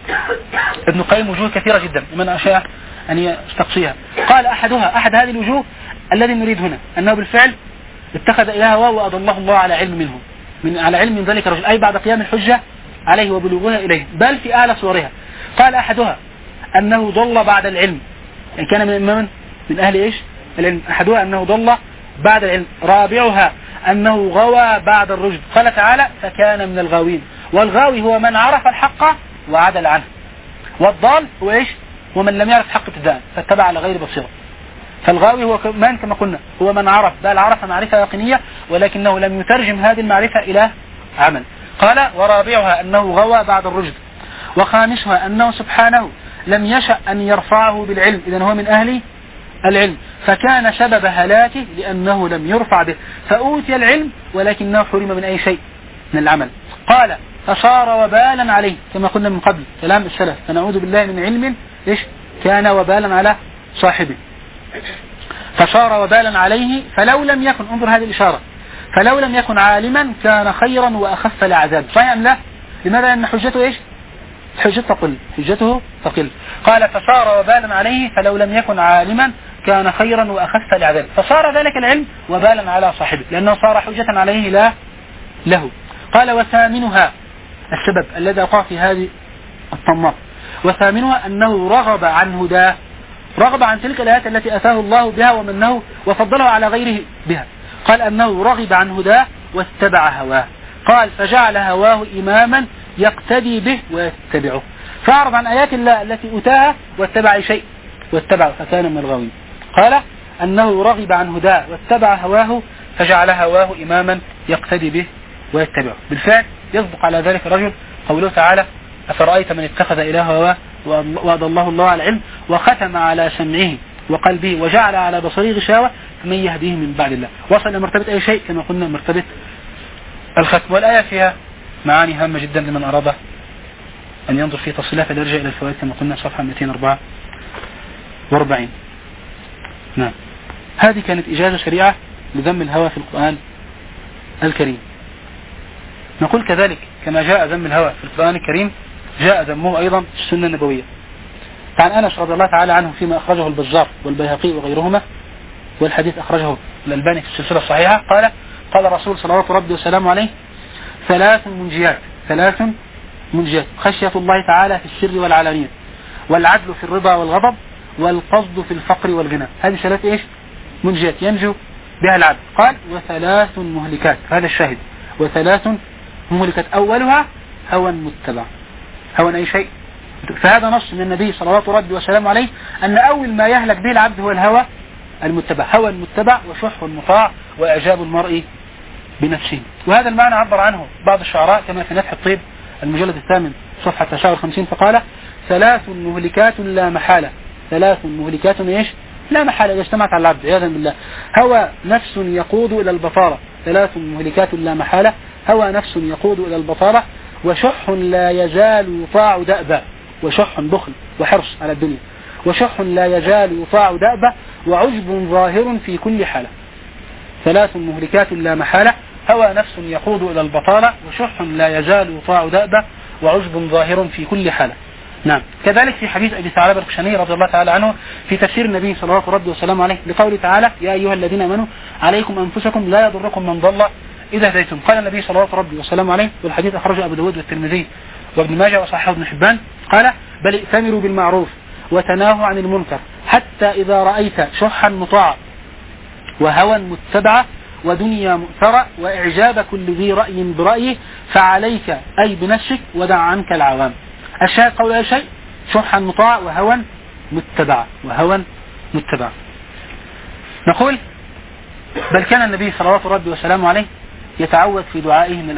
ابن القيم وجوه كثيرة جدا من أشياء أن يستقصيها. قال أحد هذه الوجوه الذي نريد هنا أنه بالفعل اتخذ إله هو وأضله الله على علم منه، على علم من ذلك الرجل، أي بعد قيام الحجة عليه وبلوغها إليه، بل في أعلى صورها. قال أحدها أنه ضل بعد العلم، يعني كان من أهل إيش؟ العلم. أحدها أنه ضل بعد العلم. رابعها أنه غوى بعد الرشد، قال تعالى فكان من الغاوين، والغاوي هو من عرف الحق وعدل عنه، والضال هو إيش؟ ومن لم يعرف حق ابتداء فاتبع على غير بصيرة. فالغاوي هو من كما قلنا هو من عرف، بل عرف معرفة يقينية ولكنه لم يترجم هذه المعرفة إلى عمل. قال ورابعها أنه غوى بعد الرشد. وخامسها أنه سبحانه لم يشأ أن يرفعه بالعلم، إذن هو من أهل العلم، فكان سبب هلاكه لأنه لم يرفع به، فأوتي العلم ولكنه حرم من أي شيء من العمل. قال فصار وبالا عليه، كما قلنا من قبل كلام السلف، فنعوذ بالله من علم إيش كان وبالا على صاحبه. فصار وبالا عليه فلو لم يكن، انظر هذه الإشارة، فلو لم يكن عالما كان خيرا وأخف العذاب. صحيح أم لا؟ لماذا؟ لأن حجته إيش؟ حجته تقل. قال فصار وبالا عليه فلو لم يكن عالما كان خيرا وأخف العذاب، فصار ذلك العلم وبالا على صاحبه لأنه صار حجة عليه لا له. قال وثامنها السبب الذي أقع في هذه الطماط، وثامنها أنه رغب عن هداه، رغب عن تلك الآيات التي أتاه الله بها ومنه وفضله على غيره بها. قال أنه رغب عن هداه واتبع هواه. قال فجعل هواه إماما يقتدي به ويتبعه. فأعرض عن آيات الله التي أتاها واتبع أي شيء واتبع فكان من الغاوين. قال أنه رغب عن هداه واتبع هواه فجعل هواه إماما يقتدي به ويتبعه. بالفعل يصدق على ذلك الرجل قوله تعالى أفرأيت من اتخذ إله هواه وأضله الله على العلم وختم على سمعه وقلبه وجعل على بصره غشاوة فمن يهديه من بعد الله. وصل إلى مرتبة أي شيء كما قلنا مرتبة الختم. والآية فيها معاني هامة جدا لمن أراد أن ينظر في تفصيلها فليرجع إلى الفوائد كما قلنا صفحة 244. نعم، هذه كانت إجازة سريعة لذم الهوى في القرآن الكريم. نقول كذلك كما جاء ذم الهوى في القرآن الكريم جاء ذمه أيضا في السنة النبوية. عن أنس رضي الله تعالى عنه فيما أخرجه البزار والبيهقي وغيرهما، والحديث أخرجه الألباني في السلسلة الصحيحة، قال الرسول صلوات ربي وسلامه عليه ثلاث منجيات خشية الله تعالى في السر والعلانية، والعدل في الرضا والغضب، والقصد في الفقر والغنى. هذه ثلاث إيش؟ منجيات ينجو بها العبد. قال وثلاث مهلكات، هذا الشاهد، وثلاث مهلكات أولها هوى متبع. هوى أي شيء، فهذا نص من النبي صلوات ربي وسلامه عليه أن أول ما يهلك به العبد هو الهوى المتبع. هوى المتبع وشح المطاع وإعجاب المرء بنفسه. وهذا المعنى عبر عنه بعض الشعراء كما في نفح الطيب المجلد 8 صفحة 59 فقال ثلاث مهلكات لا محالة. ثلاث مهلكات ايش؟ لا محالة إذا اجتمعت على العبد عياذا بالله. هوى نفس يقود إلى البطالة. ثلاث مهلكات لا محالة. هوى نفس يقود إلى البطالة، وشح لا يزال يطاع دأبا. وشح بخل وحرص على الدنيا، وشح لا يزال يطاع دأبا، وعجب ظاهر في كل حالة. ثلاث مهلكات لا محالة. هوى نفس يقود إلى البطالة، وشح لا يزال يطاع دأبا، وعجب ظاهر في كل حالة. نعم، كذلك في حديث أبي ثعلبة الخشني رضي الله تعالى عنه في تفسير النبي صلوات ربي وسلامه عليه لقوله تعالى يا أيها الذين آمنوا عليكم أنفسكم لا يضركم من ضل إذا هديتم. قال النبي صلوات ربي وسلامه عليه، والحديث أخرجه أبو داود والترمذي وابن ماجه وصححه ابن حبان، قال بل ائتمروا بالمعروف وتناهوا عن المنكر حتى إذا رأيت شحا مطاعا وهوى متبعا ودنيا مؤثرة وإعجاب كل ذي رأي برأيه فعليك أي بنفسك ودع عنك العوام. الشاهد قول أي شيء شحا مطاع وهوى متبعا. نقول بل كان النبي صلوات ربي وسلامه عليه يتعوذ في دعائه من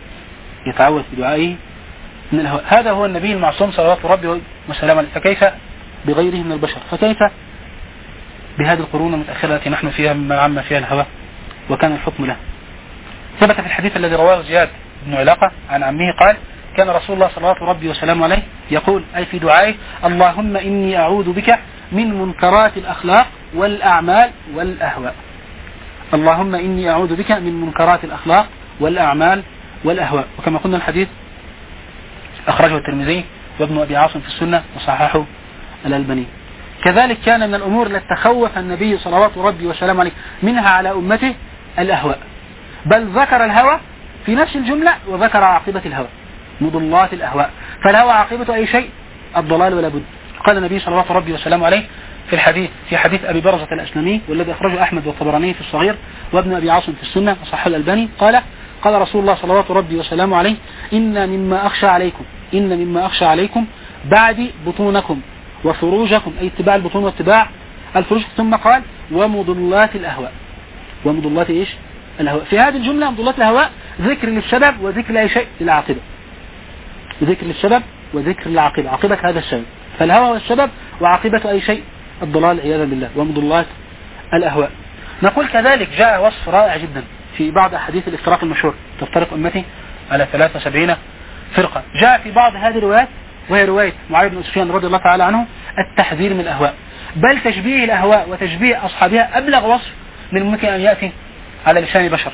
الأهواء. هذا هو النبي المعصوم صلوات ربي وسلامه عليه، فكيف بغيره من البشر؟ فكيف بهذه القرون المتأخرة التي نحن فيها مما عم فيها الهوى وكان الحكم له؟ ثبت في الحديث الذي رواه زياد بن علاقة عن عمه قال كان رسول الله صلوات ربي وسلامه عليه يقول أي في دعائه اللهم إني أعوذ بك من منكرات الأخلاق والأعمال والأهواء. اللهم إني أعوذ بك من منكرات الأخلاق والأعمال والأهواء. وكما قلنا الحديث أخرجه الترمذي وابن أبي عاصم في السنة وصححه الألباني. كذلك كان من الأمور التي تخوف النبي صلوات ربي وسلامه عليه منها على أمته الأهواء، بل ذكر الهوى في نفس الجملة وذكر عاقبة الهوى مضلات الأهواء. فالهوى عاقبة أي شيء الضلال ولا بد. قال النبي صلوات ربي وسلامه عليه في حديث أبي برزة الأسلمي والذي أخرجه أحمد والطبراني في الصغير وابن أبي عاصم في السنة وصححه الألباني قال رسول الله صلوات ربي وسلامه عليه إن مما أخشى عليكم بعد بطونكم وفروجكم، أي اتباع البطون واتباع الفروج. ثم قال ومضلات الأهواء. ومضلات إيش؟ الهواء. في هذه الجملة مضلات الهواء ذكر للسبب وذكر لأي شيء للعاقبة. ذكر للسبب وذكر للعاقبة، عاقبة هذا السبب. فالهوى والسبب وعاقبة أي شيء الضلال عياذا بالله ومضلات الأهواء. نقول كذلك جاء وصف رائع جدا في بعض أحاديث الافتراق المشهور تفترق أمتي على 73 فرقة. جاء في بعض هذه الروايات وهي رواية معاوية بن سفيان رضي الله تعالى عنه التحذير من الأهواء، بل تشبيه الأهواء وتشبيه أصحابها أبلغ وصف من ممكن أن يأتي على لسان بشر.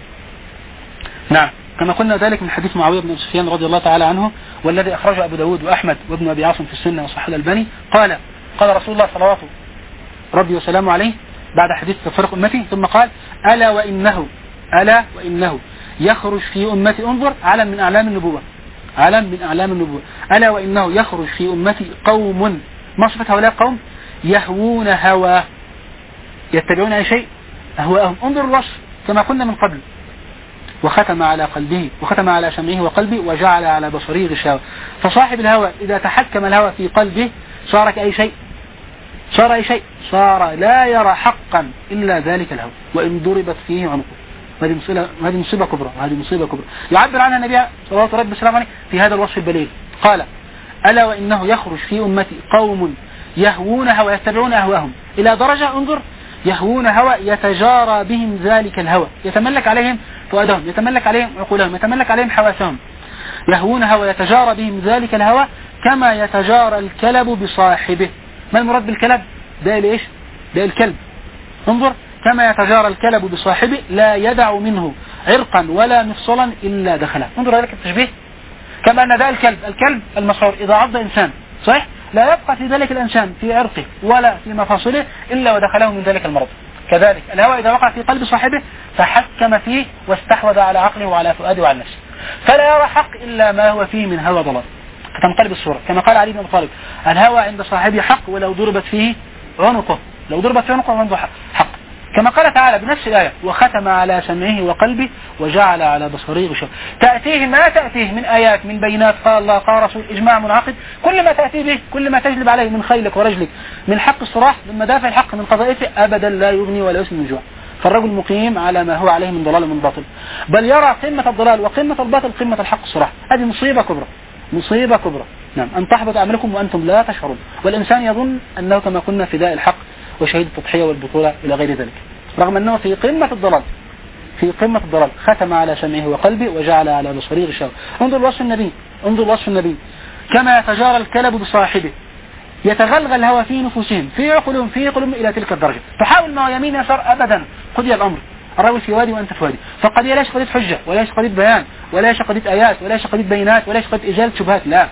نعم، كما قلنا ذلك من حديث معاوية بن سفيان رضي الله تعالى عنه والذي أخرجه أبو داود وأحمد وابن أبي عاصم في السنة وصححه الألباني قال رسول الله صلوات ربي وسلامه عليه بعد حديث تفرق أمتي ثم قال ألا وإنه يخرج في أمتي انظر علم من أعلام النبوة ألا وإنه يخرج في أمتي قوم، ما صفة هؤلاء القوم؟ يهوون هوى يتبعون أي شيء أهواءهم. انظر الوصف كما قلنا من قبل وختم على قلبه وختم على سمعه وقلبه وجعل على بصره غشاوة. فصاحب الهوى إذا تحكم الهوى في قلبه صار كأي شيء، صار أي شيء، صار لا يرى حقا إلا ذلك الهوى وإن ضربت فيه عنقه. هذه مصيبة كبرى، هذه مصيبة كبرى يعبر عنها النبي صلى الله عليه وسلم في هذا الوصف البليغ. قال: ألا وإنه يخرج في أمتي قوم يهوون هوى يتبعون أهواهم إلى درجة، انظر، يهوون هوى يتجارى بهم ذلك الهوى، يتملك عليهم فؤادهم، يتملك عليهم عقولهم، يتملك عليهم حواسهم. يهوون هوى يتجارى بهم ذلك الهوى كما يتجارى الكلب بصاحبه. ما المراد بالكلب؟ ده ليش؟ ده الكلب. انظر: كما يتجارى الكلب بصاحبه لا يدع منه عرقا ولا مفصلا إلا دخله. انظر ذلك التشبيه، كما أن ده الكلب المسعور إذا عض إنسان صحيح لا يبقى في ذلك الإنسان في عرقه ولا في مفاصله إلا ودخله من ذلك المرض. كذلك الهوى إذا وقع في قلب صاحبه فحكم فيه واستحوذ على عقله وعلى فؤاده وعلى نفسه، فلا يرى حق إلا ما هو فيه من هوى ضلال. تنقلب الصورة كما قال علي بن أبي طالب: الهوى عند صاحبه حق ولو ضربت فيه عنقه، لو ضربت فيه عنقه عنده حق. كما قال تعالى بنفس الآية: وختم على سمعه وقلبه وجعل على بصره غشاوة. تأتيه ما تأتيه من آيات، من بينات، قال الله قال رسول، إجماع منعقد، كل ما تأتي به، كل ما تجلب عليه من خيلك ورجلك، من حق الصراح، من مدافع الحق، من قضائته، أبدا لا يغني ولا يسمن من جوع. فالرجل مقيم على ما هو عليه من ضلال ومن باطل، بل يرى قمة الضلال وقمة الباطل قمة الحق الصراح. هذه مصيبة كبرى، مصيبة كبرى. نعم، أن تحبط أعمالكم وأنتم لا تشعرون، والإنسان يظن أنه كما كنا فداء الحق وشهيد التضحية والبطولة إلى غير ذلك، رغم أنه في قمة الضلال، في قمة الضلال. ختم على سمعه وقلبه وجعل على بصره غشاوة. انظر وصف النبي، انظر وصف النبي: كما يتجارى الكلب بصاحبه يتغلغل الهوى في نفوسهم في عقولهم إلى تلك الدرجة. تحاول ما يمين يسار، أبدا قضي الأمر، الرجل في وادي وأنت في وادي. فقد ليش قضية حجة، وليش قضية بيان، وليش قضية آيات، وليش قضية بينات، وليش قضية إزالة شبهات، لا،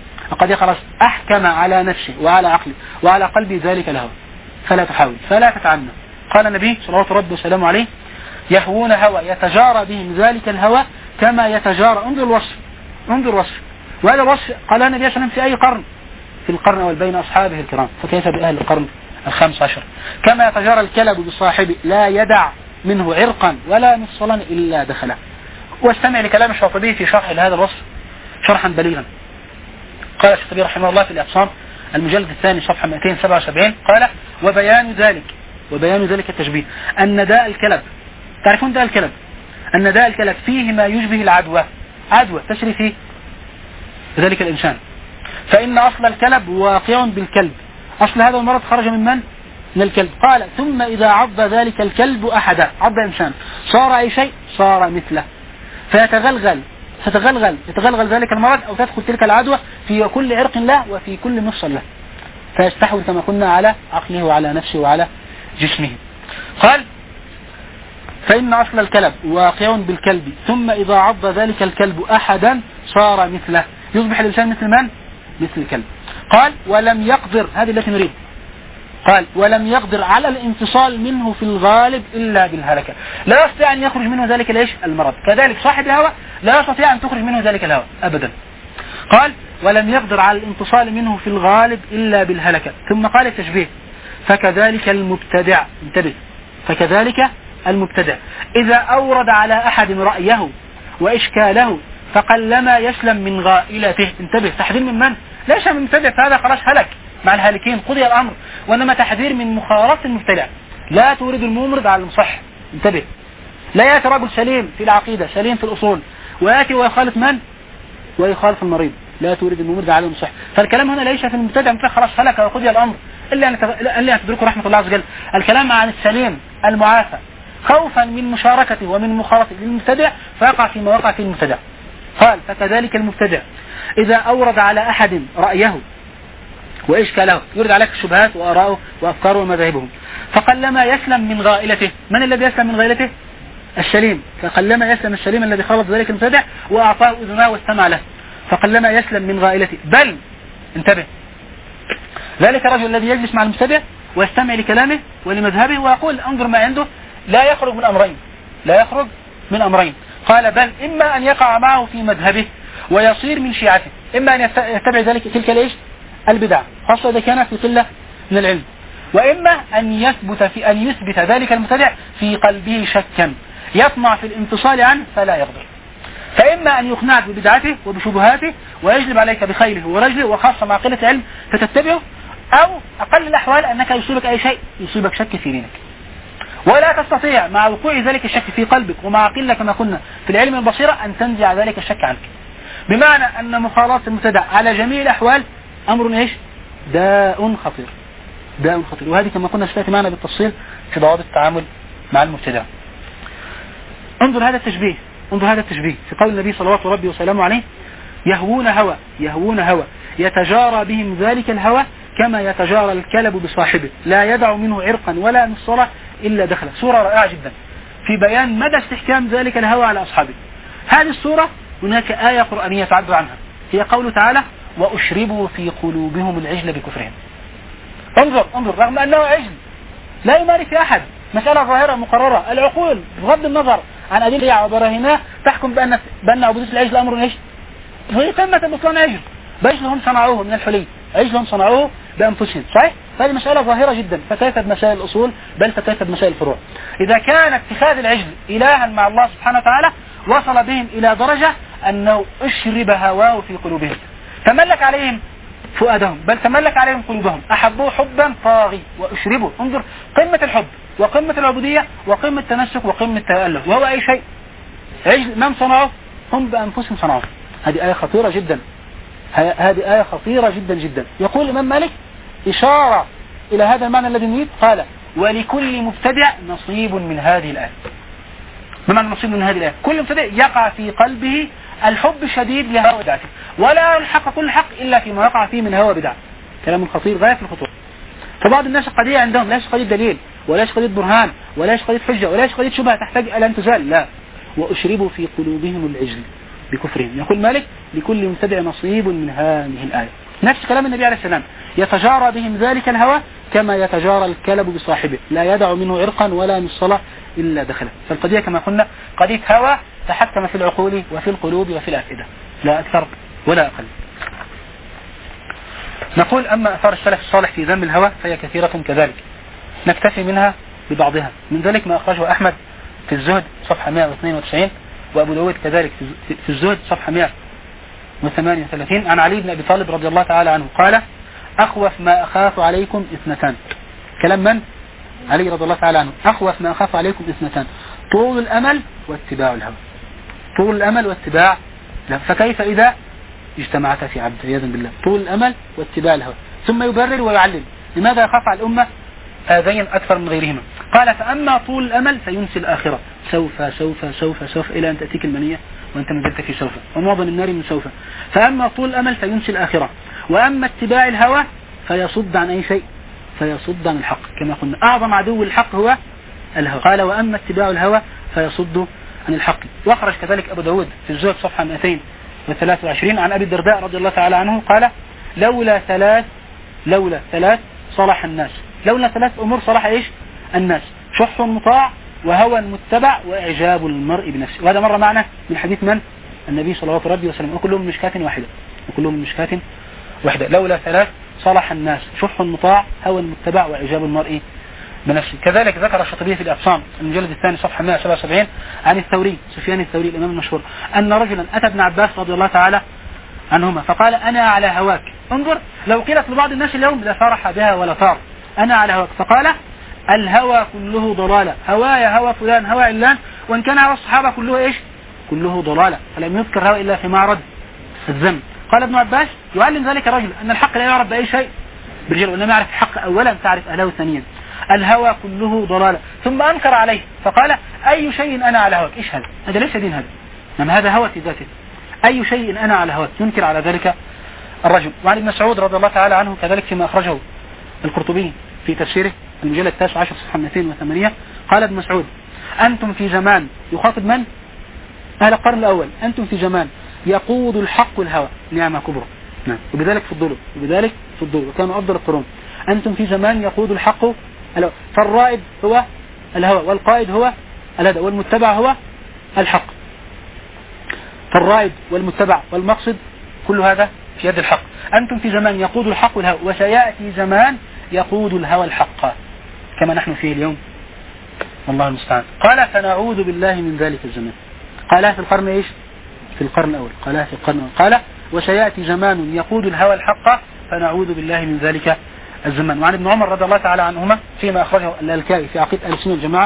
قد خلاص أحكم على نفسه وعلى عقله وعلى قلبه ذلك الهوى. فلا تحاول، فلا تتعنى. قال النبي صلى الله عليه عليه: يهوون هوى يتجارى بهم ذلك الهوى كما يتجارى. انظر الوصف، انظر الوصف. وهذا الوصف قال النبي صلى الله عليه وسلم في أي قرن؟ في القرن والبين أصحابه الكرام، فكيف بأهل القرن ال15؟ كما يتجارى الكلب بصاحبه لا يدع منه عرقا ولا مفصلا إلا دخله. واستمع لكلام الشاطبي في شرح لهذا الوصف شرحا بليغا. قال الشاطبي رحمه الله في الإعصام المجلد الثاني صفحة 277 قال: وبيان ذلك التشبيه أن داء الكلب، تعرفون داء الكلب، أن داء الكلب فيه ما يشبه العدوى، عدوى تسري في ذلك الإنسان، فإن أصل الكلب واقع بالكلب. أصل هذا المرض خرج من الكلب. قال: ثم إذا عض ذلك الكلب أحدا، عض إنسان، صار أي شيء، صار مثله، يتغلغل ذلك المرض أو تدخل تلك العدوى في كل عرق له وفي كل مفصل له، فيستحوذ كما قلنا على عقله وعلى نفسه وعلى جسمه. قال: فإن أصل الكلب واقع بالكلب، ثم إذا عض ذلك الكلب أحدا صار مثله، يصبح الإنسان مثل من؟ مثل الكلب. قال: ولم يقدر، هذه التي نريد، قال: ولم يقدر على الانفصال منه في الغالب إلا بالهلكة. لا يستطيع أن يخرج منه ذلك المرض. كذلك صاحب الهوى لا يستطيع أن تخرج منه ذلك الهوى أبدا. قال: ولم يقدر على الانفصال منه في الغالب إلا بالهلكة. ثم قال التشبيه: فكذلك المبتدع، انتبه، فكذلك المبتدع إذا أورد على أحد رأيه وإشكاله فقلما يسلم من غائلته. انتبه، تحذير من من؟ ليس من مبتدع، فهذا خلاص هلك مع الهالكين، قضي الأمر، وإنما تحذير من مخالطة المبتدع. لا تورد الممرض على المصح، انتبه، لا يأتي رجل سليم في العقيدة سليم في الأصول ويأتي ويخالف من؟ ويخالف المريض. لا تورد الممرض على المصح. فالكلام هنا ليس في المبتدع خلاص هلك وقضي الأمر إلا أن تدركه رحمة الله عز وجل. الكلام عن السليم المعافى خوفا من مشاركته ومن مخالطته للمبتدع فيقع فيما وقع في المبتدع. قال: فكذلك المبتدع إذا أورد على أحد رأيه وإشكاله، يورد عليك الشبهات وآراءه وأفكاره ومذاهبهم، فقلما يسلم من غائلته. من الذي يسلم من غائلته؟ السليم. فقلما يسلم السليم الذي خالط ذلك المبتدع وأعطاه أذناه واستمع له، فقلما يسلم من غائلته. بل انتبه، ذلك الرجل الذي يجلس مع المبتدع ويستمع لكلامه ولمذهبه ويقول انظر ما عنده، لا يخرج من أمرين، لا يخرج من أمرين. قال: بل إما أن يقع معه في مذهبه ويصير من شيعته، إما أن يتبع تلك البدع خاصة إذا كان في قلة من العلم، وإما أن يثبت ذلك المبتدع في قلبه شكا، يطمع في الانفصال عنه فلا يقدر. فإما أن يقنعك ببدعته وبشبهاته ويجلب عليك بخيله ورجله وخاصة مع قلة علم فتتبعه، أو أقل الأحوال أنك يصيبك أي شيء، يصيبك شك في دينك، ولا تستطيع مع وقوع ذلك الشك في قلبك ومع قلة كما قلنا في العلم والبصيرة أن تنزع ذلك الشك عنك. بمعنى أن مخالطة المبتدع على جميع الأحوال أمر إيش؟ داء خطير، داء خطير. وهذه كما قلنا سمعت معنا بالتفصيل في ضوابط التعامل مع المبتدع. انظر هذا التشبيه، انظر هذا التشبيه في قول النبي صلى الله عليه وسلم عليه: يهوون هوى، يهوون هوى يتجارى بهم ذلك الهوى كما يتجارى الكلب بصاحبه لا يدع منه عرقا ولا مفصلا إلا دخله. صورة رائعة جدا في بيان مدى استحكام ذلك الهوى على أصحابه. هذه الصورة هناك آية قرآنية تعبر عنها، هي قوله تعالى: وأشربوا في قلوبهم العجل بكفرهم. انظر انظر، رغم أنه عجل لا يمارك في أحد، مسألة ظاهرة مقررة، العقول بغض النظر عن أدلة وبراهينها تحكم بأن عبودية العجل أمر إيش؟ هي تمت بطلان عجل، بعجلهم صنعوه من الحلي، عجلهم صنعوه بأنفسهم، صحيح؟ هذه مسألة ظاهرة جدا، فكيف بمسائل الأصول، بل فكيف بمسائل الفروع. إذا كان اتخاذ العجل إلها مع الله سبحانه وتعالى وصل بهم إلى درجة أنه أشرب هواه في قلوبهم، تملك عليهم فؤادهم، بل تملك عليهم قلوبهم، أحبوه حبا طاغي وأشربوا. انظر قمة الحب وقمة العبودية وقمة التنسك وقمة التأله، وهو أي شيء عجل من صنعه؟ هم بأنفسهم صنعوه. هذه آية خطيرة جدا، هذه آية خطيرة جدا جدا. يقول الإمام مالك إشارة إلى هذا المعنى الذي نريد، قال: ولكل مبتدع نصيب من هذه الآية. بمعنى نصيب من هذه الآية، كل مبتدع يقع في قلبه الحب الشديد لهوى بدعته، ولا يلحق كل حق إلا فيما يقع فيه من هوى بدعة. كلام خطير غاية في الخطورة. فبعض الناس القضية عندهم ليس قضية دليل، ولا قضية برهان، ولا قضية حجة، ولا قضية شبهة تحتاج إلى أن تزال، لا، وأشربوا في قلوبهم العجل بكفرهم. يقول مالك: لكل مبتدع نصيب من هذه الآية. نفس كلام النبي عليه السلام: يتجارى بهم ذلك الهوى كما يتجارى الكلب بصاحبه لا يدع منه عرقا ولا مفصلا إلا دخله. فالقضية كما قلنا قضية هوى تحكم في العقول وفي القلوب وفي الأفئدة، لا أكثر ولا أقل. نقول: أما أثار السلف الصالح في ذم الهوى فهي كثيرة كذلك، نكتفي منها ببعضها. من ذلك ما أخرجه أحمد في الزهد صفحة 192، وأبو داود كذلك في الزهد صفحة 138 عن علي بن أبي طالب رضي الله تعالى عنه قال: أخوف ما أخاف عليكم اثنتان. كلام من؟ علي رضي الله تعالى عنه. أخوف ما أخاف عليكم اثنتان: طول الأمل واتباع الهوى. طول الأمل واتباع الهوى، فكيف إذا اجتمعت في عبد عياذا بالله؟ طول الأمل واتباع الهوى. ثم يبرر ويعلم لماذا يخاف على الأمة هذين أكثر من غيرهما. قال: فأما طول الأمل فينسي الآخرة، سوف سوف سوف سوف إلى أن تأتيك المنية وأنت ما زلت في سوف، ومعظم النار من سوف. فأما طول الأمل فينسي الآخرة، وأما اتباع الهوى فيصد عن أي شيء، فيصد عن الحق. كما قلنا أعظم عدو الحق هو الهوى. قال: وأما اتباع الهوى فيصد عن الحق. واخرج كذلك أبو داود في الزهد صفحة 223 عن أبي الدرداء رضي الله تعالى عنه قال: لولا ثلاث صلح الناس. لولا ثلاث أمور صلح إيش؟ الناس: شح مطاع، وهوى متبع، وإعجاب المرء بنفسه. وهذا مرة معنا من حديث من؟ النبي صلى الله عليه وسلم، وكلهم من مشكاة واحدة، وكلهم من مشكاة واحدة. لولا ثلاث صلح الناس: شح مطاع، هوى متبع، وإعجاب المرء بنفسه. كذلك ذكر الشاطبي في الأبصام المجلد الثاني صفحة 177 عن الثوري سفيان الثوري الإمام المشهور أن رجلا أتى ابن عباس رضي الله تعالى عنهما فقال: أنا على هواك. انظر، لو قيلت لبعض الناس اليوم لا فرح بها ولا طار، أنا على هواك. فقال: الهوى كله ضلالة، هوايا هوى فلان هوى علان، وإن كان هوى الصحابة كله إيش؟ كله ضلالة. فلم يذكر هوى إلا في معرض الذم. قال ابن عباس: يعلم ذلك الرجل أن الحق لا يعرف بأي شيء برجل، وإنما يعرف الحق أولا تعرف أهله ثانيا. الهوى كله ضلالة. ثم أنكر عليه فقال: أي شيء أنا على هواك. إيش هذا؟ هذا ليس دين، هذا إنما هذا هوى في ذاته. أي شيء أنا على هواك، ينكر على ذلك الرجل. وعن ابن مسعود رضي الله تعالى عنه كذلك فيما أخرجه القرطبي في تفسيره المجلد 19 صفحة 208 قال ابن مسعود: أنتم في زمان، يخاطب من؟ أهل القرن الأول، أنتم في زمان يقود الحق الهوى نعمة كبرى. نعم. وبذلك فضلوا وكانوا أفضل القرون. أنتم في زمان يقود الحق الهوى، فالرائد هو الهوى، والقائد هو الهدى، والمتبع هو الحق. فالرائد والمتبع والمقصد كل هذا في يد الحق. أنتم في زمان يقود الحق الهوى، وسيأتي زمان يقود الهوى الحق كما نحن فيه اليوم والله المستعان. قال فنعوذ بالله من ذلك الزمان. قالها في القرن ايش؟ في القرن الأول. قالها في القرن الأول. قال وسيأتي زمان يقود الهوى الحق فنعوذ بالله من ذلك الزمان. وعن ابن عمر رضي الله تعالى عنهما فيما أخرجه اللالكائي في عقيدة أهل السنة والجماعة.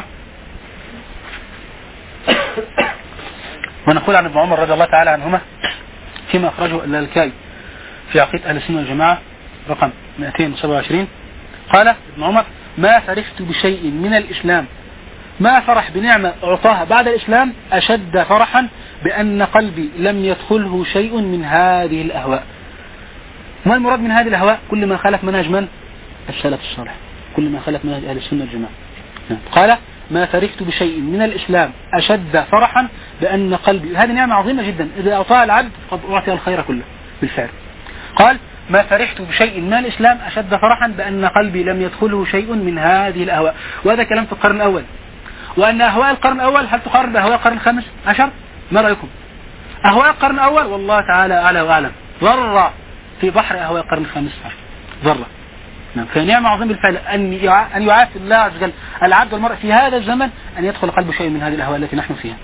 ونقول عن ابن عمر رضي الله تعالى عنهما فيما أخرجه اللالكائي في عقيدة أهل السنة والجماعة رقم 227 قال ابن عمر ما فرحت بشيء من الإسلام ما فرح بنعمة أعطاها بعد الإسلام أشد فرحا بأن قلبي لم يدخله شيء من هذه الأهواء. ما المراد من هذه الأهواء؟ كل ما خالف منهج من؟ السلف الصالح، كل ما خالف منهج أهل السنة والجماعة. قال ما فرحت بشيء من الإسلام أشد فرحا بأن قلبي، هذه نعمة عظيمة جدا، إذا أعطاها العبد قد أعطي الخير كله بالفعل. قال ما فرحت بشيء من الإسلام أشد فرحا بأن قلبي لم يدخله شيء من هذه الأهواء. وهذا كلام في القرن الأول. وأن أهواء القرن الأول هل تقارن بأهواء القرن الخامس عشر؟ ما رأيكم؟ أهواء القرن الأول والله تعالى أعلى وأعلم ذرة في بحر أهواء القرن الخامس عشر، ذرة. فنعمة عظيمة بالفعل أن يعافي الله عز وجل العبد والمرء في هذا الزمن أن يدخل قلبه شيء من هذه الأهواء التي نحن فيها.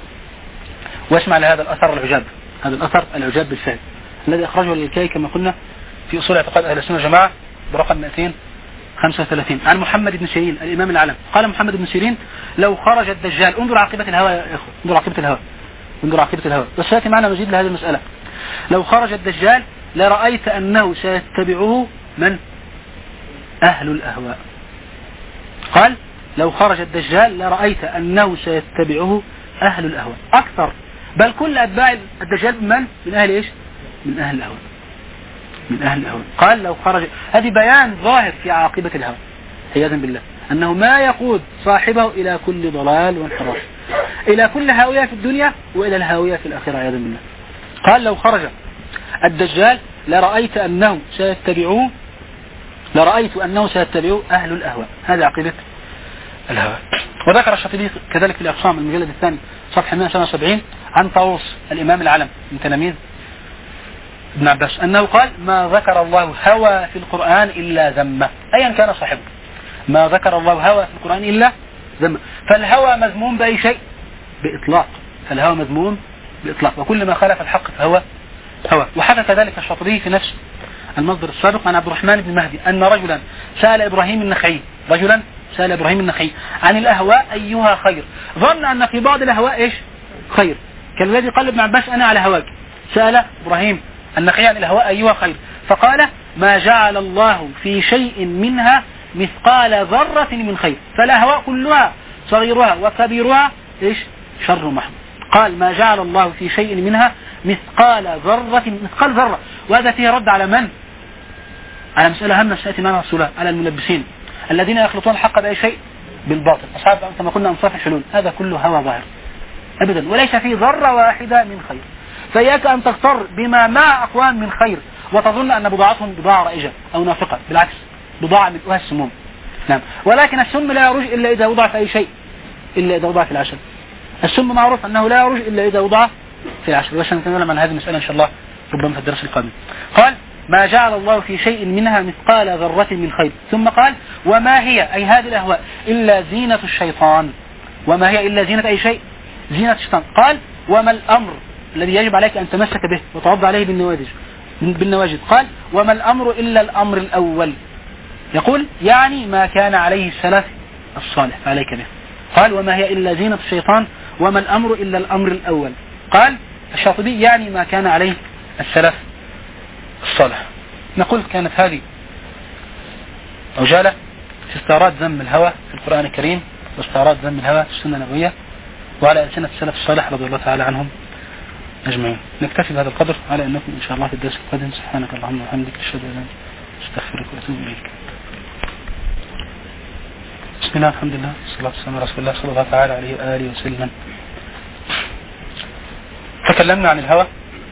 واسمع لهذا الأثر العجاب، هذا الأثر العجاب بالفعل الذي أخرجه اللالكائي كما قلنا في أصول اعتقاد أهل السنة والجماعة برقم 235 عن محمد بن سيرين الإمام العالم. قال محمد بن سيرين لو خرج الدجال، انظر عاقبة الهوى يا إخوة، انظر عاقبة الهوى، انظر عاقبة الهوى. بس سيأتي معنا مزيد لهذه المسألة. لو خرج الدجال لرأيت أنه سيتبعه من؟ أهل الأهواء. قال لو خرج الدجال لرأيت أنه سيتبعه أهل الأهواء أكثر، بل كل أتباع الدجال من أهل إيش؟ من أهل الأهواء، من أهل الهوى. قال لو خرج، هذه بيان ظاهر في عاقبة الهوى عياذا بالله، أنه ما يقود صاحبه إلى كل ضلال وانحراف، إلى كل هاوية في الدنيا وإلى الهاوية في الآخرة عياذا بالله. قال لو خرج الدجال لرأيت أنه سيتبعوه، لرأيت أنه سيتبعوه أهل الأهواء. هذا عاقبة الهوى. وذكر الشاطبي كذلك في الأقسام المجلد الثاني صفحة 177 عن طاووس الإمام العلم من تلاميذ ابن عباس أنه قال ما ذكر الله هوى في القرآن إلا ذمه، أيا كان صاحبه، ما ذكر الله هوى في القرآن إلا ذمه. فالهوى مذموم بأي شيء؟ بإطلاق، فالهوى مذموم بإطلاق، وكل ما خالف الحق فهو هوى. وحدث ذلك الشاطبي في نفس المصدر السابق عن عبد الرحمن بن مهدي أن رجلا سأل إبراهيم النخعي، رجلا سأل إبراهيم النخعي عن الأهواء أيها خير، ظن أن في بعض الأهواء إيش؟ خير، كالذي قال ابن عباس أنا على هواك. سأل إبراهيم النخعي عن الأهواء أيها خير، فقال ما جعل الله في شيء منها مثقال ذرة من خير، فالأهواء كلها صغيرها وكبيرها إيش؟ شر محمود. قال ما جعل الله في شيء منها مثقال ذرة، مثقال ذرة. وهذا فيه رد على من؟ على مسألة هامة سيأتي معنا رسولها، على الملبسين الذين يخلطون الحق بأي شيء بالباطل، أصحاب كما قلنا أنصاف الحلول. هذا كله هوى ظاهر أبدا، وليس فيه ذرة واحدة من خير. فإياك أن تغتر بما مع أقوام من خير وتظن أن بضاعتهم بضاعة رائجة أو نافقة، بالعكس بضاعة ملؤها السموم. نعم، ولكن السم لا يروج إلا إذا وضع في أي شيء، إلا إذا وضع في العسل. السم معروف أنه لا يروج إلا إذا وضع في العسل، وسنتكلم عن هذه المسألة إن شاء الله ربما في الدرس القادم. قال ما جعل الله في شيء منها مثقال ذرة من خير، ثم قال وما هي أي هذه الأهواء إلا زينة الشيطان. وما هي إلا زينة أي شيء؟ زينة الشيطان. قال وما الأمر الذي يجب عليك أن تمسك به وتعض عليه بالنواجذ؟ قال وما الأمر إلا الأمر الأول، يقول يعني ما كان عليه السلف الصالح فعليك به. قال وما هي إلا زينة الشيطان وما الأمر إلا الأمر الأول. قال الشاطبي يعني ما كان عليه السلف الصالح. نقول كانت هذه عجالة في استعراض ذم الهوى في القرآن الكريم واستعراض ذم الهوى في السنة النبوية وعلى ألسنة السلف الصالح رضي الله تعالى عنهم أجمعين. نكتفي بهذا القدر على أنكم إن شاء الله في الدرس القادم. سبحانك اللهم وبحمدك أشهد أن لا إله إلا أنت أستغفرك وأتوب إليك. بسم الله الحمد لله والصلاة والسلام على رسول الله صلى الله تعالى عليه وآله وسلم. تكلمنا عن الهوى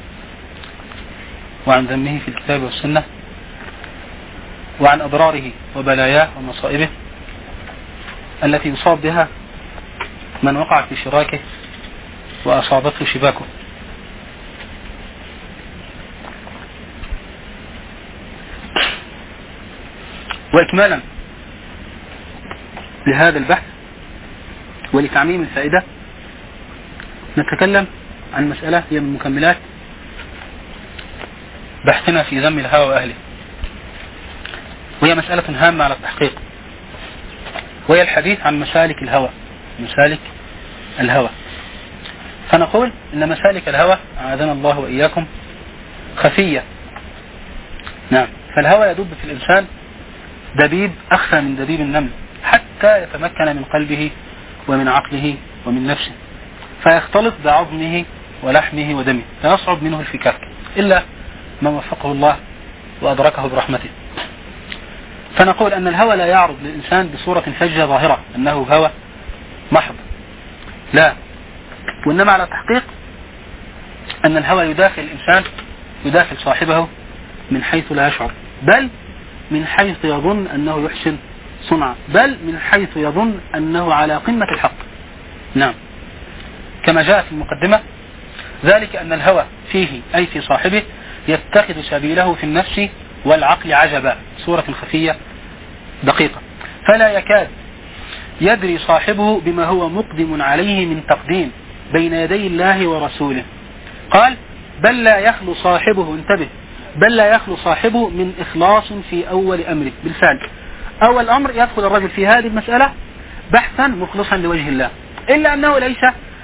وعن ذمه في الكتاب والسنة وعن أضراره وبلاياه ومصائبه التي يصاب بها من وقع في شراكه وأصابته شباكه. وإكمالا لهذا البحث ولتعميم الفائدة نتكلم عن مسألة هي من مكملات بحثنا في ذم الهوى وأهله، وهي مسألة هامة على التحقيق، وهي الحديث عن مسالك الهوى. مسالك الهوى، فنقول إن مسالك الهوى أعاذنا الله وإياكم خفية. نعم، فالهوى يدب في الإنسان دبيب أخفى من دبيب النمل حتى يتمكن من قلبه ومن عقله ومن نفسه، فيختلط بعظمه ولحمه ودمه، فيصعب منه الفكاك إلا ما وفقه الله وأدركه برحمته. فنقول أن الهوى لا يعرض للإنسان بصورة فجة ظاهرة أنه هوى محض، لا، وإنما على تحقيق أن الهوى يداخل الإنسان، يداخل صاحبه من حيث لا يشعر، بل من حيث يظن أنه يحسن صنعا، بل من حيث يظن أنه على قمة الحق. نعم، كما جاء في المقدمة ذلك أن الهوى فيه أي في صاحبه يتخذ سبيله في النفس والعقل عجبا، صورة خفية دقيقة، فلا يكاد يدري صاحبه بما هو مقدم عليه من تقديم بين يدي الله ورسوله. قال بل لا يخلو صاحبه، انتبه، بل لا يخلو صاحبه من إخلاص في أول أمره. بالفعل أول أمر يدخل الرجل في هذه المسألة بحثا مخلصا لوجه الله، إلا أنه ليس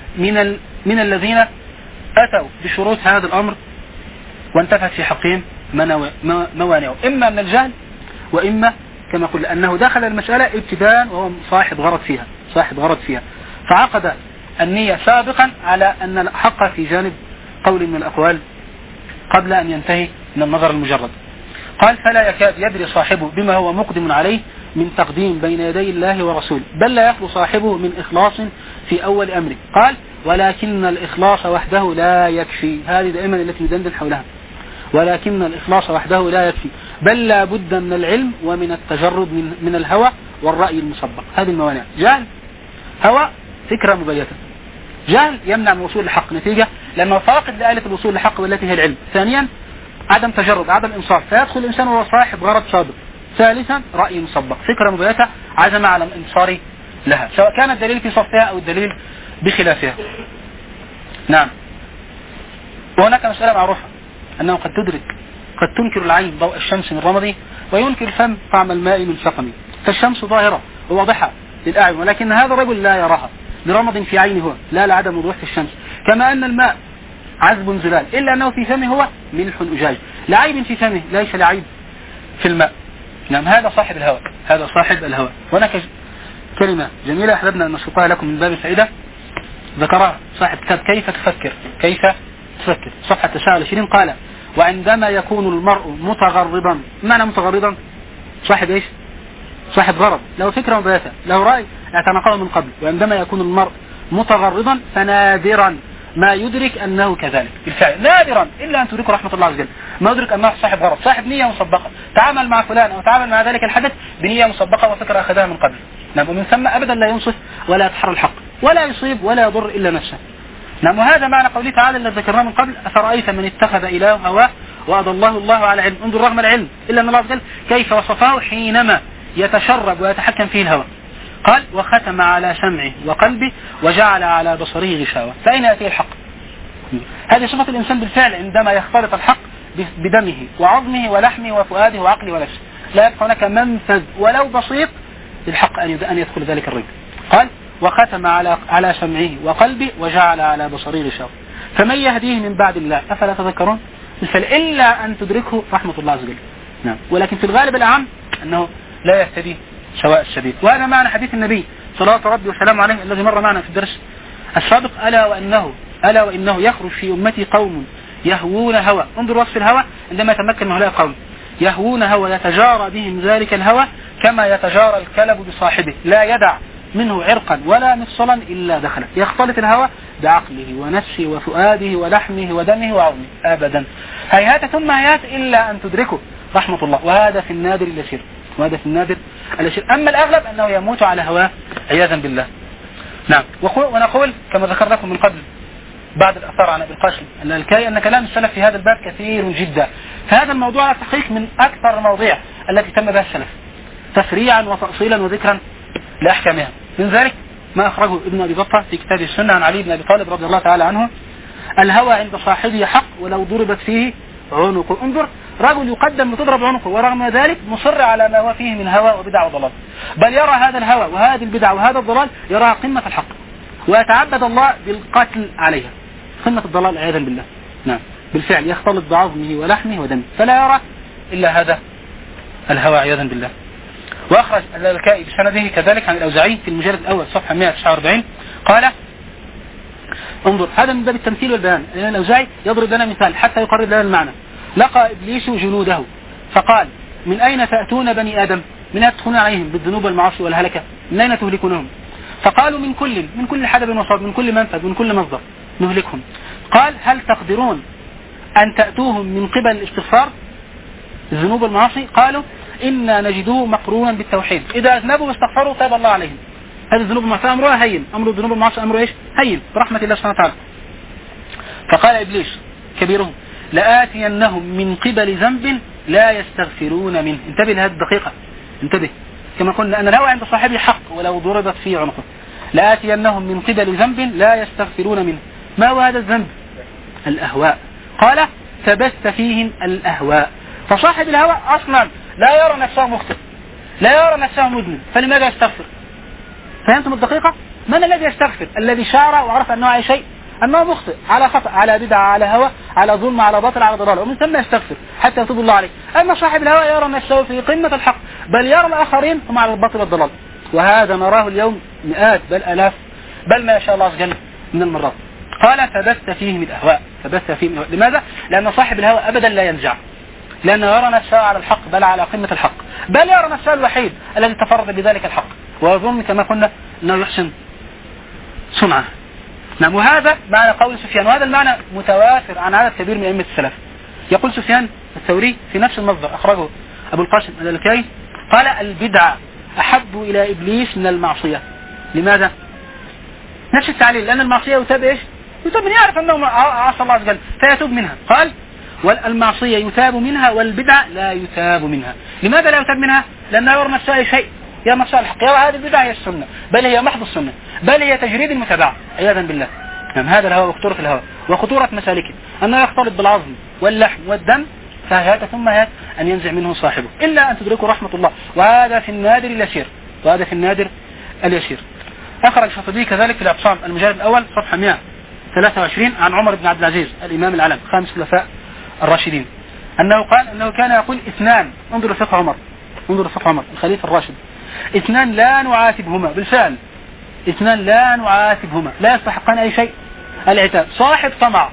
من الذين أتوا بشروط هذا الأمر وانتفت في حقهم موانعه، إما من الجهل وإما كما قلت أنه دخل المسألة ابتداء وهو صاحب غرض فيها، فعقد النية سابقا على أن الحق في جانب قول من الأقوال قبل أن ينتهي من النظر المجرد. قال فلا يكاد يدري صاحبه بما هو مقدم عليه من تقديم بين يدي الله ورسوله، بل لا يخلو صاحبه من إخلاص في أول أمره. قال ولكن الإخلاص وحده لا يكفي، هذه دائما التي ندندن حولها، ولكن الإخلاص وحده لا يكفي، بل لا بد من العلم ومن التجرد من الهوى والرأي المسبق. هذه الموانع: جهل، هوى، فكرة مبيتة. جهل يمنع من الوصول للحق نتيجة لأنه فاقد لآلة الوصول للحق والتي هي العلم. ثانيا عدم تجرد، عدم إنصاف، فيدخل الإنسان وهو صاحب غرض سابق. ثالثا رأي مسبق، فكرة مبيتة عزم على الانتصار لها، سواء كان الدليل في صفها أو الدليل بخلافها. نعم، وهناك مسألة معروفة أنه قد تنكر العين ضوء الشمس من رمضي وينكر الفم طعم الماء من سقمي. فالشمس ظاهرة وواضحة للأعين، ولكن هذا الرجل لا يراها لرمض في عينه هو، لا لعدم وضوح في الشمس. كما أن الماء عذب زلال، إلا أنه في فمه هو ملح أجاج، لا عيب في فمه ليس لعيب في الماء. نعم، هذا صاحب الهوى، هذا صاحب الهوى. هناك كلمة جميلة أحببنا أن نسقها لكم من باب الفائدة، ذكرها صاحب كتاب كيف تفكر صفحة 29. قال وعندما يكون المرء متغرضا، معنى متغرضا صاحب ايش؟ صاحب غرض، له فكرة مبيتة، له رأي اعتنقه من قبل. وعندما يكون المرء متغرضا فنادرا ما يدرك أنه كذلك. بالفعل نادرا إلا أن تدرك رحمة الله عز وجل ما يدرك أنه صاحب غرض، صاحب نية مسبقة، تعامل مع فلان أو تعامل مع ذلك الحدث بنية مسبقة وفكرة أخذها من قبل. نعم، ومن ثم أبدا لا ينصف ولا يتحرى الحق ولا يصيب ولا يضر إلا نفسه. نعم، وهذا معنى قوله تعالى الذي ذكرناه من قبل: أفرأيت من اتخذ إله هواه وأضله الله على علم. انظر رغم العلم إلا أن الله عز وجل كيف وصفه حينما يتشرب ويتحكم فيه الهوى. قال وختم على سمعه وقلبه وجعل على بصره غشاوة. فأين يأتي الحق؟ هذه صفة الإنسان بالفعل عندما يختلط الحق بدمه وعظمه ولحمه وفؤاده وعقله ونفسه، لا يبقى هناك منفذ ولو بسيط للحق أن يدخل ذلك الرجل. قال وختم على سمعه وقلبه وجعل على بصره غشاوة. فمن يهديه من بعد الله أفلا تذكرون؟ إلا أن تدركه رحمة الله عز وجل. نعم، ولكن في الغالب العام أنه لا يهتدي سواء السبيل. وهذا معنى حديث النبي صلى الله عليه وسلم عليه الذي مر معنا في الدرس السابق: ألا وإنه يخرج في أمتي قوم يهوون هوى. انظر وصف الهوى عندما يتمكن من هؤلاء القوم: يهوون هوى يتجارى بهم ذلك الهوى كما يتجارى الكلب بصاحبه، لا يدع منه عرقا ولا مفصلا إلا دخله. يختلط الهوى بعقله ونفسه وفؤاده ولحمه ودمه وعظمه أبدا، هيهات ثم هيهات إلا أن تدركه رحمة الله. وهذا في النادر اليسير، أما الأغلب أنه يموت على هواه عياذا بالله. نعم، ونقول كما ذكر لكم من قبل بعد الأثار عن أبي القاسم الألكائي أن كلام السلف في هذا الباب كثير جدا، فهذا الموضوع على التحقيق من أكثر المواضيع التي تم بها السلف تفريعا وتأصيلا وذكرا لأحكامها. من ذلك ما أخرجه ابن أبي بطة في كتاب السنة عن علي بن أبي طالب رضي الله تعالى عنه: الهوى عند صاحبه حق ولو ضربت فيه عنقه. انظر، رجل يقدم لتضرب عنقه ورغم ذلك مصر على ما هو فيه من هوى وبدع وضلال، بل يرى هذا الهوى وهذه البدع وهذا الضلال يراها قمة الحق ويتعبد الله بالقتل عليها، قمة الضلال عياذا بالله. نعم، بالفعل يختلط بعظمه ولحمه ودمه فلا يرى إلا هذا الهوى عياذا بالله. وأخرج اللالكائي بسنده كذلك عن الأوزاعي في المجلد الأول صفحة 149 قال: انظر، هذا من باب التمثيل والبيان، لأن الأوزاعي يضرب لنا مثال حتى يقرب لنا المعنى. لقى إبليس جنوده فقال: من أين تأتون بني آدم؟ من أين تدخلون عليهم بالذنوب والمعاصي والهلكة؟ من أين تهلكونهم؟ فقالوا: من كل حدب وصاب، من كل منفذ، من كل مصدر نهلكهم. قال: هل تقدرون أن تأتوهم من قبل الاستغفار الذنوب والمعاصي؟ قالوا: إنا نجدوه مقرونا بالتوحيد، إذا أذنبوا واستغفروا تاب الله عليهم. هذه الذنوب والمعاصي أمرها هين، أمر الذنوب والمعاصي أمره إيش؟ هين برحمة الله سبحانه وتعالى. فقال إبليس كبيرهم: لآتينهم من قبل ذنب لا يستغفرون منه. انتبه لهذه الدقيقة، انتبه، كما قلنا أن الهوى عند صاحبه حق ولو ضربت في عنقه. لآتينهم من قبل ذنب لا يستغفرون منه. ما هو هذا الذنب؟ الأهواء. قال: تبث فيهم الأهواء. فصاحب الهوى أصلا لا يرى نفسه مخطئ، لا يرى نفسه مذنب، فلماذا يستغفر؟ فهمتم الدقيقة؟ من الذي يستغفر؟ الذي شعر وعرف أنه على شيء، أنه مخطئ، على خطأ، على بدعة، على هوى، على ظلم، على باطل، على ضلال، ومن ثم يستغفر حتى يتوب الله عليه. أما صاحب الهوى يرى نفسه في قمة الحق، بل يرى الآخرين هم على الباطل والضلال، وهذا نراه اليوم مئات بل آلاف بل ما يشاء الله عز وجل من المرات. قال: تبث فيهم الأهواء. تبث فيهم الأهواء. لماذا؟ لأن صاحب الهوى أبدا لا ينزع، لأنه يرى نفسه على الحق بل على قمة الحق، بل يرى نفسه الوحيد الذي تفرد بذلك الحق، ويظن كما قلنا أنه يحسن صنعه. نعم، وهذا معنى قول سفيان، وهذا المعنى متوافر عن عدد كبير من أئمة السلف. يقول سفيان الثوري في نفس المصدر أخرجه أبو القاسم اللالكائي قال: البدعة أحب إلى إبليس من المعصية. لماذا؟ نفس التعليل، لأن المعصية يتاب إيش؟ يتاب من يعرف أنه عصى الله عز وجل فيتوب منها. قال: والمعصية يتاب منها والبدعة لا يتاب منها. لماذا لا يتاب منها؟ لأنه يرى نفسه شيء، يا نفسه الحق، يا هذه البدعة هي السنة، بل هي محض السنة، بل هي تجريد المتابعة عياذا بالله. يعني هذا الهوى وخطورة الهوى وخطورة مسالكه أنه يختلط بالعظم واللحم والدم، فهذا ثم هذا أن ينزع منه صاحبه إلا أن تدركه رحمة الله، وهذا في النادر اليسير، وهذا في النادر اليسير. أخرج الشاطبي كذلك في الاعتصام المجلد الأول صفحة 123 عن عمر بن عبد العزيز الإمام العلم خامس خلفاء الراشدين أنه قال أنه كان يقول: اثنان، انظروا فقه عمر، انظروا فقه عمر الخليفة الراشد: اثنان لا نعاتبهما، بالفعل اثنان لا نعاتبهما، لا يستحقان أي شيء العتاب: صاحب طمع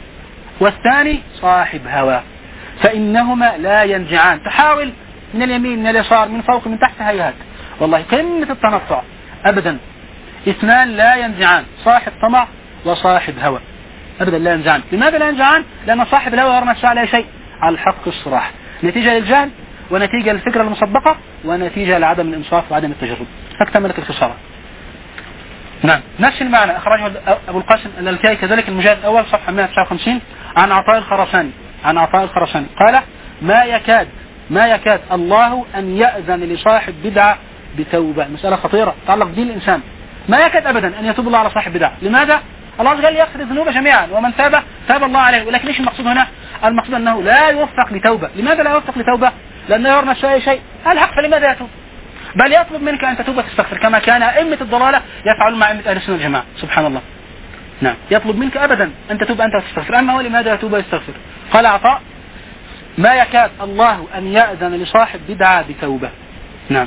والثاني صاحب هوى، فإنهما لا ينجعان. تحاول من اليمين من اليسار من فوق من تحت، هيهات والله قمة التنطع أبدا. اثنان لا ينجعان: صاحب طمع وصاحب هوى، أبدا لا ينجعان. لماذا لا ينجعان؟ لأن صاحب الهوى يرى نفسه على شيء، على الحق الصراح، نتيجة للجهل ونتيجة للفكرة المسبقة ونتيجة لعدم الإنصاف وعدم التجرد، فاكتملت الخسارة. نعم، نفس المعنى أخرجه أبو القاسم اللالكائي كذلك المجلد الأول صفحة 159 عن عطاء الخراساني قال: ما يكاد الله أن يأذن لصاحب بدعة بتوبة. مسألة خطيرة تتعلق بدين الإنسان، ما يكاد أبدا أن يتوب الله على صاحب بدعة. لماذا؟ الله عز وجل يغفر الذنوب جميعا، ومن تاب تاب الله عليه. ولكن ليش المقصود هنا؟ المقصود أنه لا يوفق لتوبة. لماذا لا يوفق لتوبة؟ لأنه يرى نفسه شيء الحق، فلماذا يتوب؟ بل يطلب منك أن تتوب وتستغفر، كما كان أئمة الضلالة يفعلون مع أئمة أهل السنة والجماعة. سبحان الله. نعم، يطلب منك أبدا أن تتوب أنت وتستغفر، أما هو لماذا يتوب ويستغفر؟ قال عطاء: ما يكاد الله أن يأذن لصاحب بدعة بتوبة. نعم.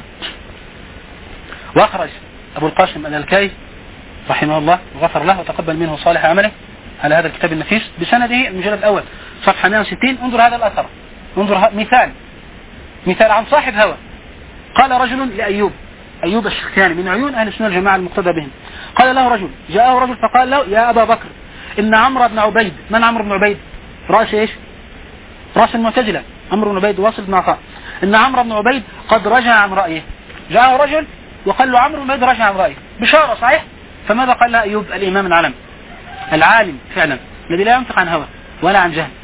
وأخرج أبو القاسم اللالكائي رحمه الله وغفر له وتقبل منه صالح عمله على هذا الكتاب النفيس بسنده المجلد الأول صفحة 160. انظر هذا الأثر، انظر مثال عن صاحب هوى. قال رجل لأيوب السختياني من عيون أهل السنة الجماعة المقتدى بهم، قال له رجل، جاءه رجل فقال له: يا أبا بكر، إن عمرو بن عبيد، من عمرو بن عبيد؟ رأس إيش؟ رأس المعتزلة، عمرو بن عبيد واصل بن عطاء. إن عمرو بن عبيد قد رجع عن رأيه. جاءه رجل وقال له: عمرو بن عبيد رجع عن رأيه، بشارة صحيح. فماذا قال له أيوب الإمام العلم العالم فعلا الذي لا ينطق عن هوى ولا عن جهل؟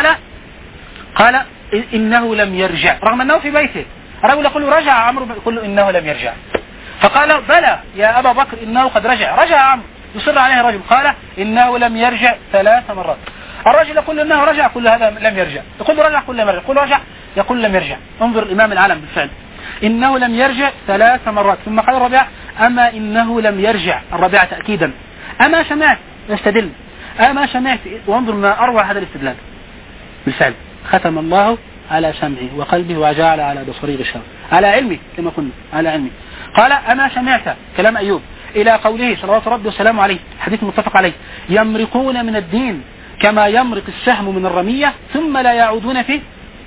قال إنه لم يرجع، رغم أنه في بيته. الرجل يقول له: رجع عمرو، يقول له: إنه لم يرجع. فقال بلى يا أبا بكر إنه قد رجع عمرو، يصر عليه الرجل، قال إنه لم يرجع 3 مرات. الرجل يقول إنه رجع، كل هذا لم يرجع، يقول رجع، كل لم يرجع، يقول رجع، يقول لم يرجع. انظر الإمام العالم بالفعل، إنه لم يرجع 3 مرات. ثم قال الرابعة أما إنه لم يرجع، الرابعة تأكيدا، أما سمعت، يستدل، أما سمعت. وانظر ما أروع هذا الاستدلال بالفعل، ختم الله على سمعه وقلبه وجعل على بصره غشاوة، على علمه كما قلنا، على علمه. قال أما سمعت، كلام أيوب، إلى قوله صلوات ربي وسلامه عليه، حديث متفق عليه، يمرقون من الدين كما يمرق السهم من الرمية ثم لا يعودون فيه.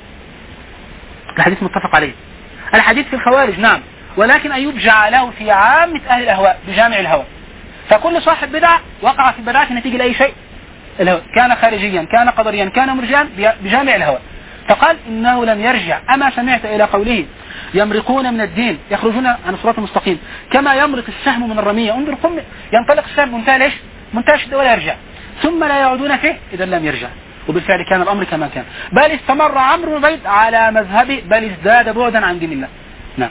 الحديث متفق عليه. الحديث في الخوارج نعم، ولكن أيوب جعله في عامة أهل الأهواء بجامع الهوى. فكل صاحب بدعة وقع في بدعة نتيجة لأي شيء، الهوى، كان خارجيا، كان قدريا، كان مرجعا، بجامع الهوى. فقال إنه لم يرجع. أما سمعت إلى قوله يمرقون من الدين، يخرجون عن الصراط المستقيم كما يمرق السهم من الرمية. انظر، ينطلق السهم منتهى ليش؟ منتهى الشدة ولا يرجع، ثم لا يعودون فيه، إذا لم يرجع. وبالفعل كان الأمر كما كان، بل استمر عمرو بن زيد على مذهبه، بل ازداد بعدا عن دين الله. نعم،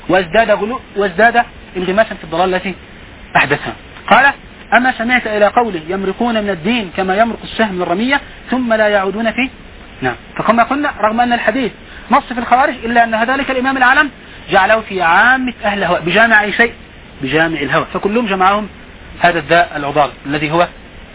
وازداد انغماسا في الضلال التي أحدثها. قال أما سمعت إلى قوله يمرقون من الدين كما يمرق السهم من الرمية ثم لا يعودون فيه. نعم، فكما قلنا رغم أن الحديث نص في الخوارج، إلا أن ذلك الإمام العالم جعله في عامة أهل الهوى بجامع أي شيء، بجامع الهوى. فكلهم جمعهم هذا الداء العضال الذي هو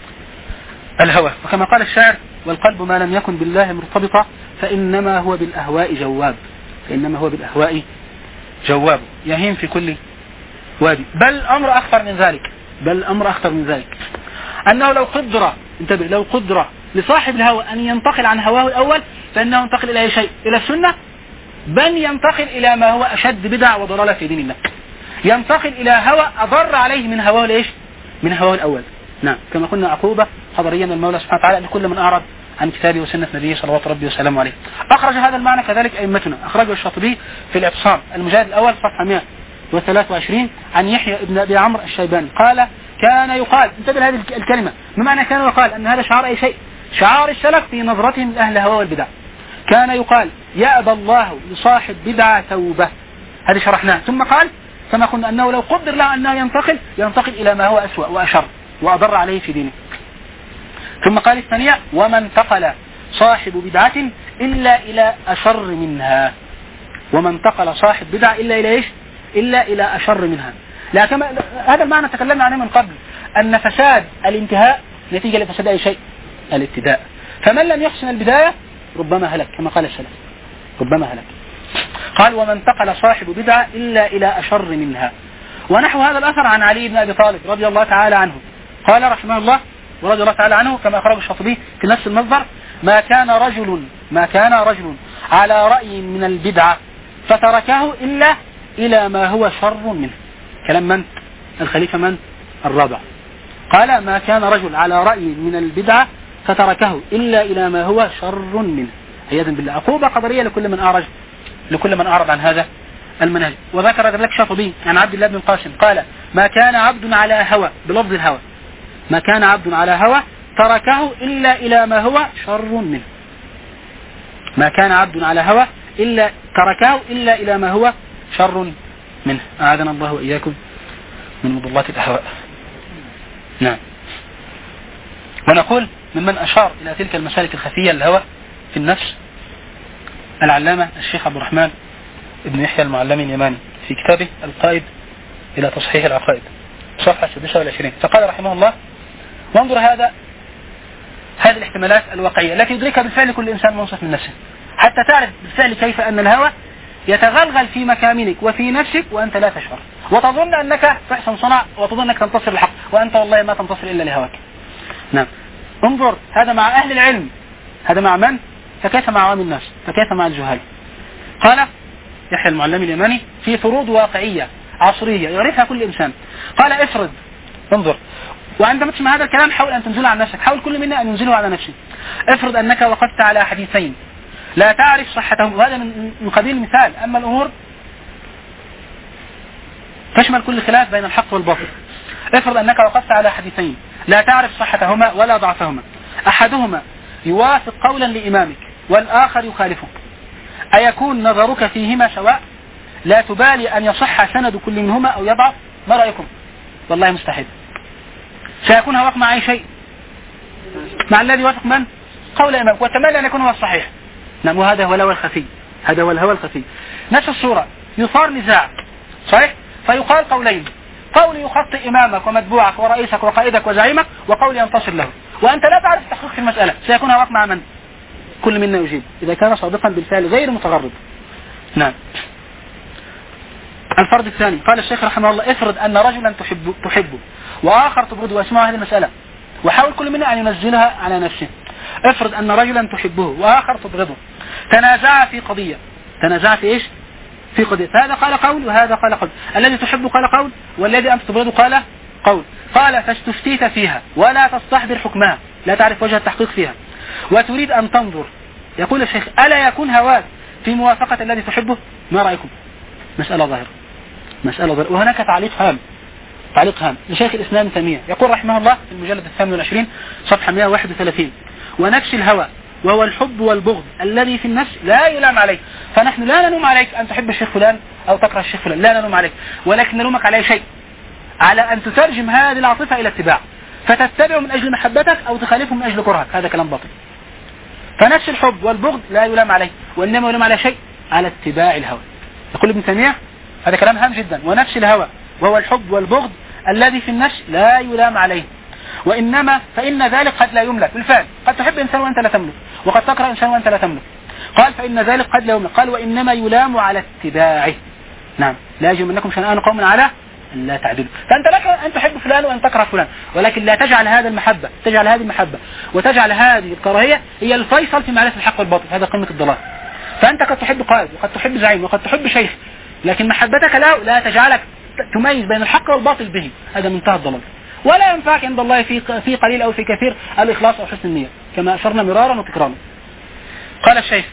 الهوى. وكما قال الشاعر والقلب ما لم يكن بالله مرتبطا فإنما هو بالأهواء جواب، فإنما هو بالأهواء جواب، يهيم في كل وادي. بل أمر أخطر من ذلك، بل أمر أخطر من ذلك، أنه لو قدر، انتبه، لو قدر لصاحب الهوى أن ينتقل عن هواه الأول فإنه ينتقل إلى أي شيء، إلى السنة، بل ينتقل إلى ما هو أشد بدع وضلالة في دين الله، ينتقل إلى هوى أضر عليه من هواه ليش؟ من هواه الأول. نعم، كما قلنا عقوبة قدريا من المولى سبحانه وتعالى لكل من أعرض عن كتابه وسنة نبيه صلوات ربي وسلامه عليه. أخرج هذا المعنى كذلك أئمتنا، أخرجه الشاطبي في الإعتصام المجلد الأول صفحة 123 عن يحيى ابن أبي عمرو الشيباني قال كان يقال، انتبه هذه الكلمة، بمعنى كان يقال أن هذا شعار أي شيء، شعار السلف في نظرتهم لأهل الهوى والبدع. كان يقال يأبى الله لصاحب بدعة توبة، هذا شرحناه. ثم قال كما قلنا أنه لو قدر له أنه ينتقل إلى ما هو أسوأ وأشر وأضر عليه في دينه. ثم قال الثانية وما انتقل صاحب بدعة إلا إلى أشر منها، وما انتقل صاحب بدعة إلا إلى إيش؟ إلا إلى أشر منها. لكن هذا المعنى تكلمنا عنه من قبل، أن فساد الانتهاء نتيجة لفساد أي شيء، الابتداء. فمن لم يحسن البداية ربما هلك، كما قال السلف، ربما هلك. قال وما انتقل صاحب بدعة إلا إلى أشر منها. ونحو هذا الأثر عن علي بن أبي طالب رضي الله تعالى عنه، قال رحمه الله ورضي الله تعالى عنه كما أخرج الشاطبي في نفس المصدر ما كان رجل على رأي من البدعة فتركه إلا إلى ما هو شر منه. كلام من؟ الخليفة من؟ الرابع. قال ما كان رجل على رأي من البدعة فتركه إلا إلى ما هو شر منه، عياذا بالله. عقوبة قدرية لكل من أعرض عن هذا المنهج. وذكر ذلك شاطبي عن عبد الله بن قاسم قال ما كان عبد على هوى، بلفظ الهوى، ما كان عبد على هوى تركه إلا إلى ما هو شر منه. ما كان عبد على هوى إلا تركه إلا إلى ما هو شر منه. أعاذنا الله وإياكم من مضلات الأهواء. نعم. ونقول ممن أشار إلى تلك المسالك الخفية الهوى في النفس العلامة الشيخ عبد الرحمن ابن يحيى المعلمي اليماني في كتابه القائد إلى تصحيح العقائد صفحة 26. فقال رحمه الله وانظر هذه الاحتمالات الواقعية التي يدركها بالفعل كل إنسان منصف من نفسه، حتى تعرف بالفعل كيف أن الهوى يتغلغل في مكامنك وفي نفسك وأنت لا تشعر، وتظن أنك فحسن صنع وتظن أنك تنتصر الحق وأنت والله ما تنتصر إلا لهواك. نعم. انظر هذا مع أهل العلم، هذا مع من؟ فكيف مع عوام الناس؟ فكيف مع الجهال؟ قال يحيى المعلمي اليماني في فروض واقعية عصرية يعرفها كل إنسان. قال افرض، انظر، وعندما تسمع هذا الكلام حاول أن تنزله عن نفسك، حاول كل منا أن ينزله على نفسه. افرض أنك وقفت على حديثين لا تعرف صحتهم، وهذا من قبيل المثال، أما الأمور تشمل كل خلاف بين الحق والباطل. افرض أنك وقفت على حديثين لا تعرف صحتهما ولا ضعفهما، أحدهما يوافق قولا لإمامك والآخر يخالفه، أيكون نظرك فيهما سواء؟ لا تبالي أن يصح سند كل منهما أو يضعف؟ ما رأيكم؟ والله مستحيل. سيكون هواك مع أي شيء، مع الذي وافق من؟ قول إمامك، وتمنى أن يكون هو الصحيح. نعم، وهذا هو الهوى الخفي، هذا هو الهوى الخفي. نفس الصورة، يثار نزاع صحيح، فيقال قولين: قول يخطئ إمامك ومتبوعك ورئيسك وقائدك وزعيمك، وقول ينتصر له، وأنت لا تعرف التحقيق في المسألة. سيكون هواك مع من؟ كل منا يجيب إذا كان صادقا بالفعل غير متغرب. نعم. الفرض الثاني، قال الشيخ رحمه الله: افرض أن رجلا تحبه وآخر تبغضه. واسمعوا هذه المسألة وحاول كل منا أن ينزلها على نفسه. افرض أن رجلا تحبه وآخر تبغضه، تنازع في قضية. تنازع في إيش؟ في قضية. فهذا قال قول وهذا قال قول. الذي تحبه قال قول والذي أنت تبغضه قال قول. قال: فاستفتيت فيها ولا تستحضر حكمها، لا تعرف وجه التحقيق فيها، وتريد أن تنظر. يقول الشيخ: ألا يكون هواك في موافقة الذي تحبه؟ ما رأيكم؟ مسألة ظاهرة، مسألة ظاهرة. وهناك تعليق هام لشيخ الإسلام تيمية، يقول رحمه الله في المجلد 28 صفحة 131: ونفس الهوى وهو الحب والبغض الذي في النفس لا يلام عليه. فنحن لا نلوم عليك أن تحب الشيخ فلان أو تكره الشيخ فلان، لا نلوم عليك، ولكن نلومك على شيء، على أن تترجم هذه العاطفة إلى اتباع، فتتبع من أجل محبتك أو تخالفه من أجل كرهك. هذا كلام باطل. فنفس الحب والبغض لا يلام عليه، وإنما يلام على شيء، على اتباع الهوى. يقول ابن تيمية هذا كلام هام جدا: ونفس الهوى وهو الحب والبغض الذي في النفس لا يلام عليه، وإنما فإن ذلك قد لا يملك. بالفعل قد تحب إنسان وأنت لا تملك، وقد تكره إنسان وأنت لا تملك. قال: فإن ذلك قد لا يملك. قال: وإنما يلام على اتباعه. نعم، لا يجرمنكم شنآن قوم على أن لا تعدلوا. فأنت لك أن تحب فلان وأن تكره فلان، ولكن لا تجعل هذه المحبة وتجعل هذه الكراهية هي الفيصل في معرفة الحق والباطل. هذا قمة الضلال. فأنت قد تحب قائد وقد تحب زعيم وقد تحب شيخ، لكن محبتك له لا تجعلك تميز بين الحق والباطل به. هذا منتهى الضلال، ولا ينفعك عند الله في قليل أو في كثير الإخلاص أو حسن النية، كما أشرنا مرارا وتكرارا. قال الشيخ: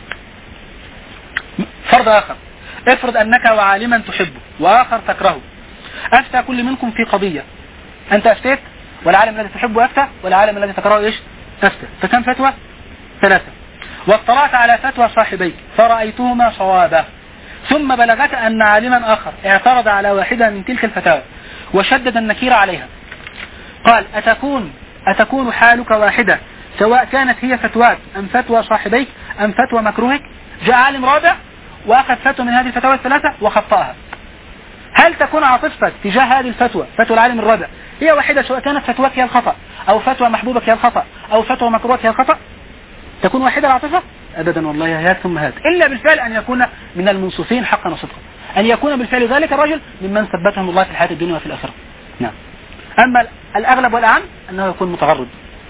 فرض آخر: افرض أنك وعالما تحبه وآخر تكرهه، أفتى كل منكم في قضية. أنت أفتيت، والعالم الذي تحبه أفتى، والعالم الذي تكرهه إيش؟ أفتى. فكم فتوى؟ 3. واطلعت على فتوى صاحبيك فرأيتهما صوابا، ثم بلغت أن عالما آخر اعترض على واحدة من تلك الفتاوى وشدد النكير عليها. قال: أتكون حالك واحدة سواء كانت هي فتواك أم فتوى صاحبيك أم فتوى مكروهك؟ جاء عالم رابع وأخذ فتوى من هذه الفتاوى الثلاثة وخطأها. هل تكون عاطفتك تجاه هذه الفتوى، فتوى العالم الرابع، هي واحدة سواء كانت فتواك هي الخطأ أو فتوى محبوبك هي الخطأ أو فتوى مكروهك هي الخطأ؟ تكون واحدة العاطفة؟ أبدا والله، هات ثم هات، إلا بالفعل أن يكون من المنصفين حقا وصدقا، أن يكون بالفعل ذلك الرجل ممن ثبتهم الله في الحياة الدنيا وفي الآخرة. نعم. أما الأغلب والأعم أنه يكون متغرب.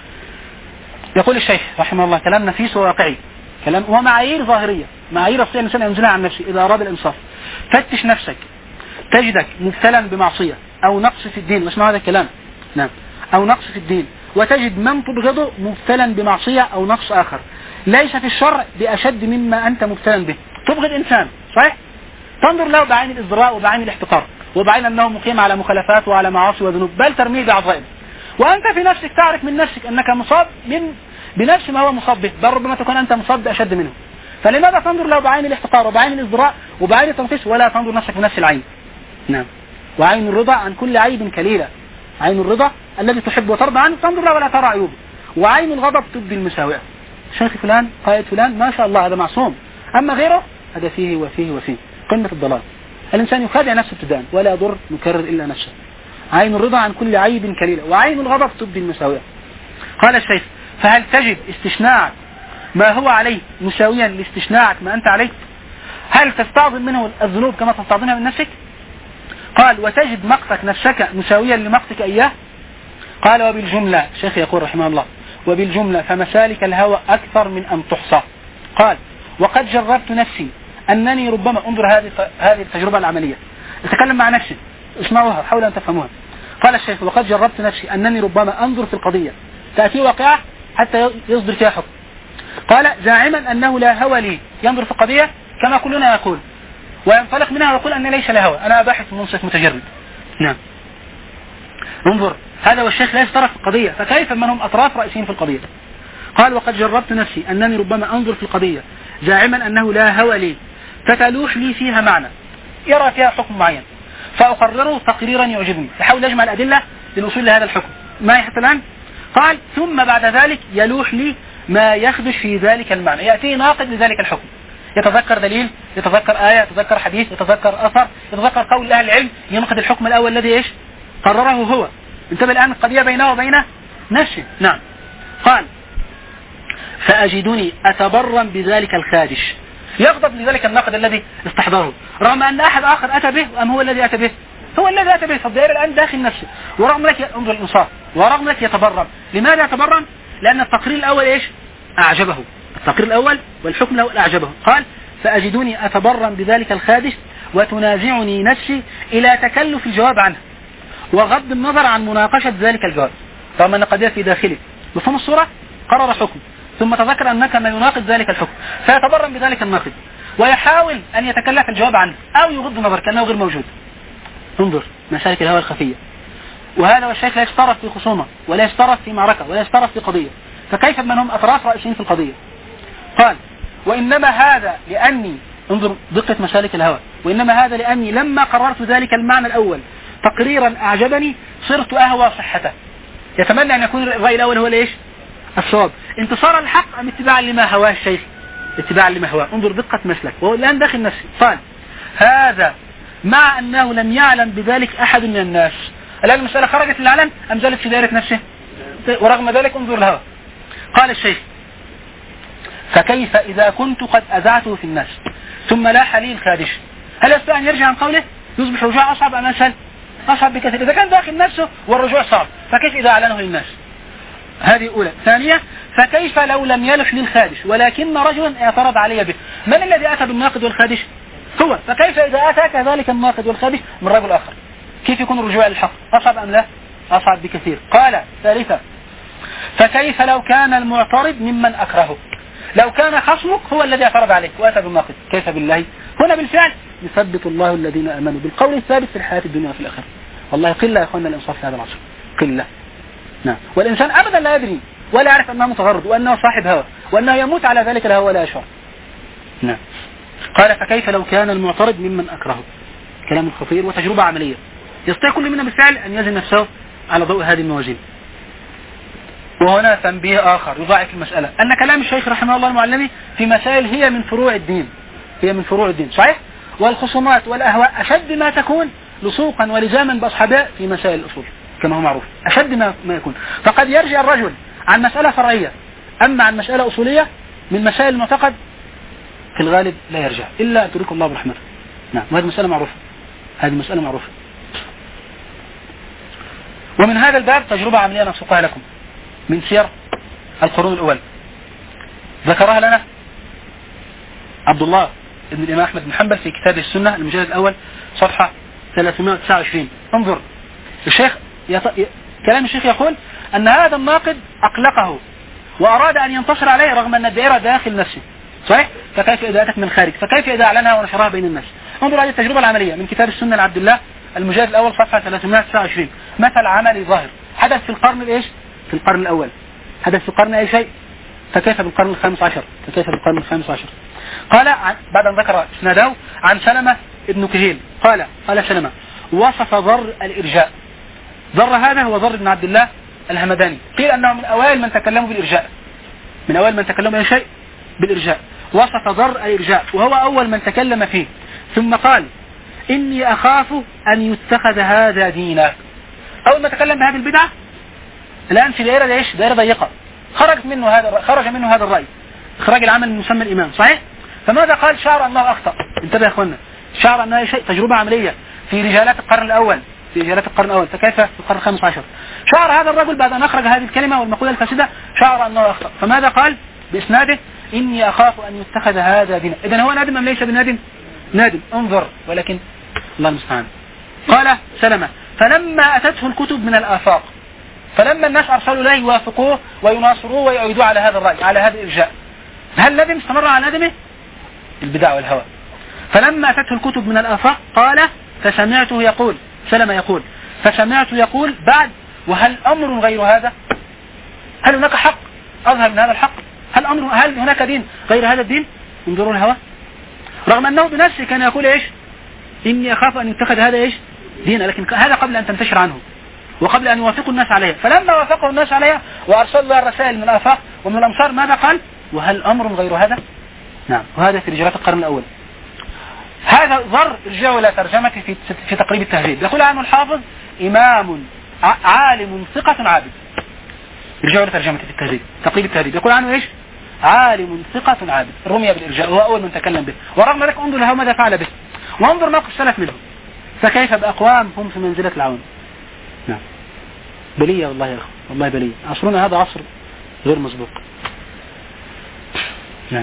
يقول الشيخ رحمه الله: كلام نفيس وواقعي، كلام ومعايير ظاهرية، معايير الصيغة الإنسان ينزلها عن نفسه إذا أراد الإنصاف. فتش نفسك تجدك مبتلا بمعصية أو نقص في الدين، واسمع هذا الكلام، نعم، أو نقص في الدين، وتجد من تبغضه مبتلا بمعصية أو نقص آخر ليس في الشرع بأشد مما أنت مبتلا به. تبغض إنسان صحيح، تنظر له بعين الإزدراء وبعين الاحتقار وبعين أنه مقيم على مخالفات وعلى معاصي وذنوب، بل ترميه بعظائم، وأنت في نفسك تعرف من نفسك أنك مصاب بنفس ما هو مصاب به، بل ربما تكون أنت مصاب بأشد منه. فلماذا تنظر له بعين الاحتقار وبعين الإزدراء وبعين التنقيص ولا تنظر نفسك بنفس العين؟ نعم. وعين الرضا عن كل عيب كليلة، عين الرضا الذي تحب وترضى عنه تنظر له ولا ترى عيوبه، وعين الغضب تبدي المساوئ. شيخ فلان قائد فلان ما شاء الله هذا معصوم، أما غيره هذا فيه وفيه وفيه، قمة الضلال. الإنسان يخادع نفسه ابتداء ولا يضر مكرر إلا نفسه. عين الرضا عن كل عيب كليلة، وعين الغضب تبدي المساوئ. قال الشيخ: فهل تجد استشناعك ما هو عليه مساويا لاستشناعك ما أنت عليه؟ هل تستعظم منه الذنوب كما تستعظمها من نفسك؟ قال: وتجد مقتك نفسك مساويا لمقتك إياه؟ قال: وبالجملة، الشيخ يقول رحمه الله: وبالجملة فمسالك الهوى أكثر من أن تحصى. قال: وقد جربت نفسي أنني ربما، انظر هذه التجربة العملية، اتكلم مع نفسي، اسمعوها حاول أن تفهموها. قال الشيخ: وقد جربت نفسي أنني ربما أنظر في القضية تأتي واقعة حتى يصدر فيها حكم. قال: زاعما أنه لا هوى لي، ينظر في القضية كما كلنا يقول وينطلق منها ويقول أن ليس له هوى، أنا باحث منصف متجرد. نعم، انظر، هذا والشيخ لا يفترق في القضية، فكيف من هم أطراف رئيسيين في القضية؟ قال: وقد جربت نفسي أنني ربما أنظر في القضية زاعما أنه لا هوى لي فتلوح لي فيها معنى يرى فيها حكم معين، فأقرره تقريرا يعجبني، يحاول يجمع الأدلة للوصول لهذا الحكم معي حتى الآن. قال ثم بعد ذلك يلوح لي ما يخدش في ذلك المعنى، يأتي ناقد لذلك الحكم، يتذكر دليل، يتذكر آية، يتذكر حديث، يتذكر أثر، يتذكر قول أهل العلم، ينقد الحكم الأول الذي إيش قرره هو. انتبه الآن القضية بينه وبين نفسه. نعم. قال فأجدني أتبرم بذلك الخادش، يغضب لذلك الناقد الذي استحضره، رغم أن أحد آخر أتى به، أم هو الذي أتى به؟ هو الذي أتى به، فالدائرة الآن داخل نفسه، ورغم ذلك انظر الإنصاف، ورغم ذلك يتبرم. لماذا يتبرم؟ لأن التقرير الأول إيش أعجبه، التقرير الأول والحكم الأول أعجبه. قال فأجدني أتبرم بذلك الخادش وتنازعني نفسي إلى تكلف الجواب عنه وغض النظر عن مناقشة ذلك الجواب، رغم أن قضية في داخله. مفهوم الصورة؟ قرر حكم ثم تذكر أنك ما يناقض ذلك الحكم، فيتبرم بذلك الناقض ويحاول أن يتكلف الجواب عنه أو يغض النظر كأنه غير موجود. انظر مسالك الهوى الخفية. وهذا والشيخ لا يشترط في خصومة ولا يشترط في معركة ولا يشترط في قضية، فكيف من هم أطراف رئيسيين في القضية؟ قال وإنما هذا لأني، انظر دقة مسالك الهوى، وإنما هذا لأني لما قررت ذلك المعنى الأول تقريرا أعجبني صرت أهوى صحته. يتمنى أن يكون الرأي الأول هو ليش الصواب، انتصارا للحق أم اتباعا لما هواه الشيخ؟ اتباعا لما هواه. انظر دقة مسلك، وهو الآن داخل نفسه. قال هذا مع أنه لم يعلم بذلك أحد من الناس. الآن المسألة خرجت للعلن أم زالت في دائرة نفسه؟ ورغم ذلك انظر الهوى. قال الشيخ فكيف إذا كنت قد أذعته في الناس ثم لاح لي الخادش، هل يستطيع أن يرجع عن قوله؟ يصبح رجوع أصعب أم أسهل؟ أصعب بكثير. إذا كان داخل نفسه والرجوع صعب، فكيف إذا أعلنه للناس؟ هذه أولى. ثانية فكيف لو لم يلح للخادش ولكن رجلا اعترض علي به؟ من الذي أتى بالناقد والخادش؟ هو. فكيف إذا أتى كذلك الناقد والخادش من رجل آخر؟ كيف يكون الرجوع للحق؟ أصعب أم لا؟ أصعب بكثير. قال ثالثا فكيف لو كان المعترض ممن أكرهه؟ لو كان خصمك هو الذي اعترض عليك وأتى بالناقد، كيف بالله؟ هنا بالفعل يثبت الله الذين آمنوا بالقول الثابت في الحياة الدنيا وفي الآخرة. والله قلة يا أخوانا الإنصاف في هذا العصر، قلة. نعم. والإنسان أبدا لا يدري ولا يعرف أنه متغرد وأنه صاحب هوى وأنه يموت على ذلك الهوى ولا يشعر. نعم. قال فكيف لو كان المعترض ممن أكرهه؟ كلام خطير وتجربة عملية، يستطيع كل منا بالفعل أن يزن نفسه على ضوء هذه الموازين. وهنا تنبيه آخر يضاعف المسألة، أن كلام الشيخ رحمه الله المعلمي في مسائل هي من فروع الدين، هي من فروع الدين صحيح، والخصومات والأهواء أشد ما تكون لصوقا ولزاما بأصحابها في مسائل الأصول كما هو معروف، أشد ما يكون. فقد يرجع الرجل عن مسألة فرعية، أما عن مسألة أصولية من مسائل المعتقد في الغالب لا يرجع إلا أترك الله برحمته. نعم. وهذه مسألة معروفة، هذه مسألة معروفة. ومن هذا الباب تجربة عملية نسوقها لكم من سير القرون الأول، ذكرها لنا عبد الله ابن الإمام أحمد بن حنبل في كتاب السنة المجلد الأول صفحة 329. انظر الشيخ كلام الشيخ يقول أن هذا الناقد أقلقه وأراد أن ينتصر عليه رغم أن الدائرة داخل نفسه صحيح، فكيف إذا أتت من خارج؟ فكيف إذا أعلنها ونشرها بين الناس؟ انظر هذه التجربة العملية من كتاب السنة لعبد الله المجلد الأول صفحة 329. مثل عملي ظاهر حدث في القرن الإيش؟ في القرن الأول، حدث في القرن أي شيء، فكيف بالقرن الخامس عشر؟ فكيف بالقرن الخامس عشر؟ قال بعد أن ذكر اسناده عن سلمة ابن كهيل قال سلمة وصف ضر الإرجاء. ضر هذا هو ضر بن عبد الله الهمداني، قيل أنه من أوائل من تكلموا بالإرجاء، من أوائل من تكلموا أي شيء بالإرجاء. وصف ضر الإرجاء وهو أول من تكلم فيه، ثم قال إني أخاف أن يتخذ هذا دينا. أول ما تكلم بهذه البدعة الآن في دائرة ايش؟ دائرة ضيقة، خرج منه هذا الرأي، إخراج العمل من مسمى الإمام صحيح. فماذا قال؟ شعر أنه أخطأ. انتبه يا أخوانا، شعر أنه شيء تجربة عملية في رجالات القرن الأول، فكيف في القرن الخامس عشر؟ شعر هذا الرجل بعد أن أخرج هذه الكلمة والمقولة الفاسدة شعر أنه أخطأ، فماذا قال بإسناده؟ إني أخاف أن يتخذ هذا دينا. إذن هو نادم أم ليس بنادم؟ نادم. انظر، ولكن الله المستعان. قال سلمة فلما أتته الكتب من الآفاق، فلما الناس أرسلوا إليه يوافقوه ويناصروه ويؤيدوه على هذا الرأي، على هذا الإرجاء، هل ندم؟ استمر على ندمه؟ البدع والهوى. فلما أتته الكتب من الآفاق قال فسمعته يقول، سلمة يقول فسمعته يقول بعد وهل أمر غير هذا؟ هل هناك حق أظهر من هذا الحق؟ هل هناك دين غير هذا الدين؟ انظروا الهوى، رغم أنه بنفسه كان يقول إيش؟ إني أخاف أن يتخذ هذا إيش دينا، لكن هذا قبل أن تنتشر عنه وقبل أن يوافقوا الناس عليها. فلما وافقوا الناس عليها وأرسلوا لها الرسائل من الآفاق ومن الأمصار ماذا قال؟ وهل أمر غير هذا؟ نعم. وهذا في رجالات القرن الأول. هذا ضر رجعوا إلى ترجمته في تقريب التهذيب، يقول عنه الحافظ إمام عالم ثقة عابد. رجعوا إلى ترجمته في التهذيب تقريب التهذيب، يقول عنه إيش؟ عالم ثقة عابد، رمي بالإرجاء، هو أول من تكلم به. ورغم ذلك انظر له ماذا فعل به، وانظر موقف السلف منه، فكيف بأقوام هم في منزلة العوام. نعم. بلية والله يا أخوة، والله بلية. عصرنا هذا عصر غير مسبوق. نعم.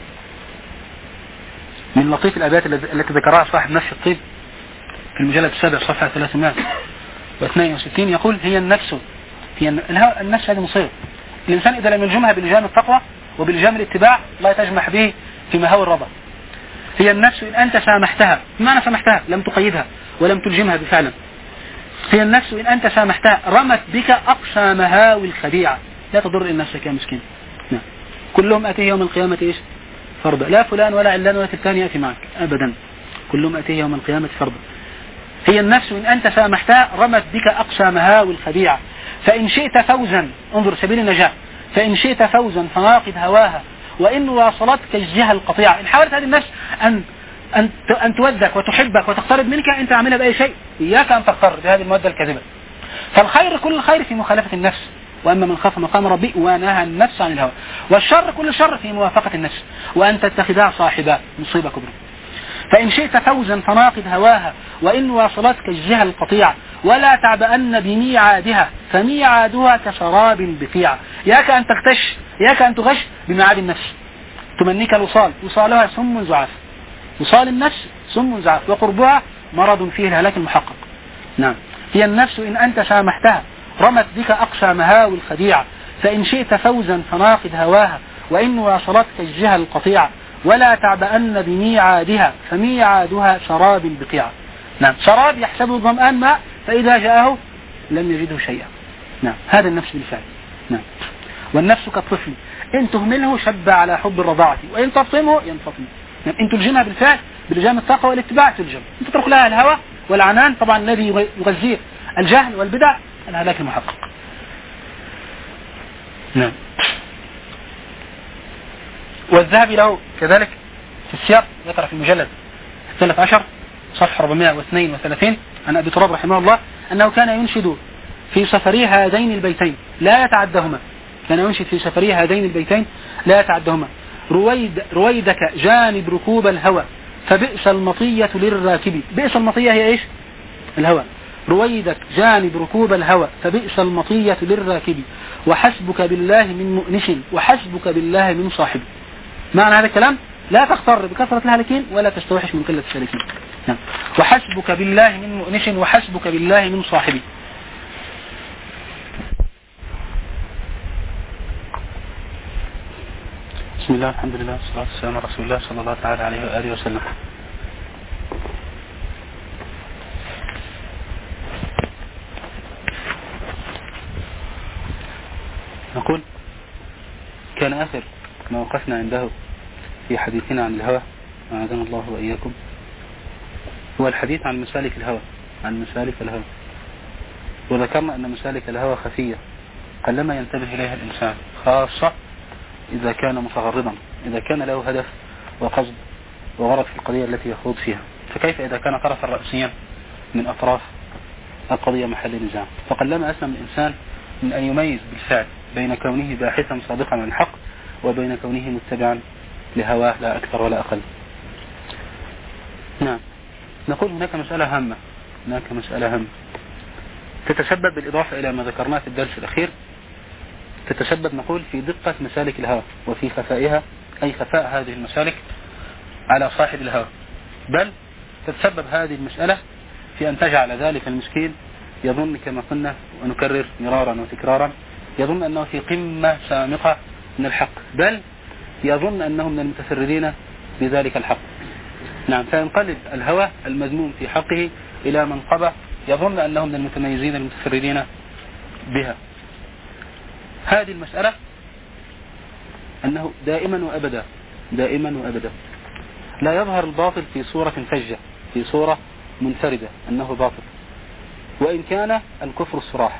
من لطيف الأبيات التي ذكرها صاحب نفس الطيب في المجلد 7 صفحة 362 يقول: هي النفس، النفس هذه مصير. الإنسان إذا لم يلجمها بلجام التقوى وبلجام الاتباع لا تجمح به في مهاوي الرضا. هي النفس إن أنت سامحتها، بمعنى سامحتها لم تقيدها ولم تلجمها بفعلا. هي النفس إن أنت سامحتها رمت بك أقصى مهاوي الخديعة. لا تضر لنفسك يا مسكين. نعم. كلهم أتيه يوم القيامة إيش؟ فرضا. لا فلان ولا علان ولا تلتان يأتي معك أبدا، كلهم أتيه يوم القيامة فرضا. هي النفس إن أنت سامحتها رمت بك أقصى مهاوي الخديعة، فإن شئت فوزا، انظر سبيل النجاة، فإن شئت فوزا فناقض هواها، وإن واصلتك الجهة القطيعة. إن حاولت هذه النفس أن تودك وتحبك وتقترب منك، أنت عاملها بأي شيء، إياك أن تغتر بهذه المودة الكاذبة. فالخير كل الخير في مخالفة النفس، وأما من خاف مقام ربي ونهى النفس عن الهوى. والشر كل الشر في موافقة النفس وأن تتخذها صاحبا، مصيبة كبرى. فإن شئت فوزا فناقض هواها، وإن واصلتك الجهة القطيعة، ولا تعبأن بميعادها، فميعادها كسراب بقيعة. ياك أن تغتش، ياك أن تغش بميعاد النفس. تمنيك الوصال، وصالها سم زعاف. وصال النفس سم زعاف، وقربها مرض فيه الهلاك المحقق. نعم. هي النفس إن أنت سامحتها رمت بك أقصى مهاوي الخديعة، فإن شئت فوزا فناقض هواها، وإن واصلتك الجهة القطيعة، ولا تعبأن بميعادها، فميعادها سراب بقيعة. نعم. سراب يحسبه الظمآن ماء، فإذا جاءه لم يجده شيئا. نعم. هذا النفس بالفعل. نعم. والنفس كالطفل إن تهمله شب على حب الرضاعة، وإن تفطمه ينفطم. نعم. إن تلجمها بالفعل بلجام الطاقة والاتباع تلجم، إن تترك لها الهوى والعنان، طبعا الذي يغذيه الجهل والبدع، الهلاك المحقق. نعم. والذهبي له كذلك في السياق ذكر في المجلد 13 صفحة 432 عن أبي تراب رحمه الله أنه كان ينشد في سفري هذين البيتين لا يتعدهما، كان ينشد في سفري هذين البيتين لا يتعدهما: رويدك جانب ركوب الهوى، فبئس المطية للراكب. بئس المطية هي إيش؟ الهوى. رويدك جانب ركوب الهوى، فبئس المطية للراكب، وحسبك بالله من مؤنس، وحسبك بالله من صاحب. معنى هذا الكلام: لا تغتر بكثرة الهالكين ولا تستوحش من قلة السالكين. نعم. وحسبك بالله من مؤنس، وحسبك بالله من صاحب. بسم الله، الحمد لله، والصلاة والسلام على رسول الله صلى الله تعالى عليه وآله وسلم. نقول: كان آخر ما وقفنا عنده في حديثنا عن الهوى، أعاذنا الله وإياكم، هو الحديث عن مسالك الهوى، عن مسالك الهوى. وذكرنا أن مسالك الهوى خفية قلما ينتبه إليها الإنسان، خاصة إذا كان متغرضا، إذا كان له هدف وقصد وغرض في القضية التي يخوض فيها. فكيف إذا كان طرفا رئيسيا من أطراف القضية محل نزاع؟ فقلما أسلم الإنسان من أن يميز بالفعل بين كونه باحثا صادقا عن الحق وبين كونه متبعا لهواه لا أكثر ولا أقل. نعم. نقول هناك مسألة هامة، هناك مسألة هامة تتسبب بالإضافة إلى ما ذكرناه في الدرس الأخير، تتسبب نقول في دقة مسالك الهوى وفي خفائها، أي خفاء هذه المسالك على صاحب الهوى، بل تتسبب هذه المسألة في أن تجعل ذلك المسكين يظن كما قلنا ونكرر مرارا وتكرارا، يظن أنه في قمة سامقة من الحق، بل يظن أنه من المتفردين بذلك الحق. نعم. فينقلب الهوى المذموم في حقه إلى منقبة يظن أنه من المتميزين المتفردين بها. هذه المسألة أنه دائما وأبدا لا يظهر الباطل في صورة فجة في صورة منفردة أنه باطل، وإن كان الكفر الصراح،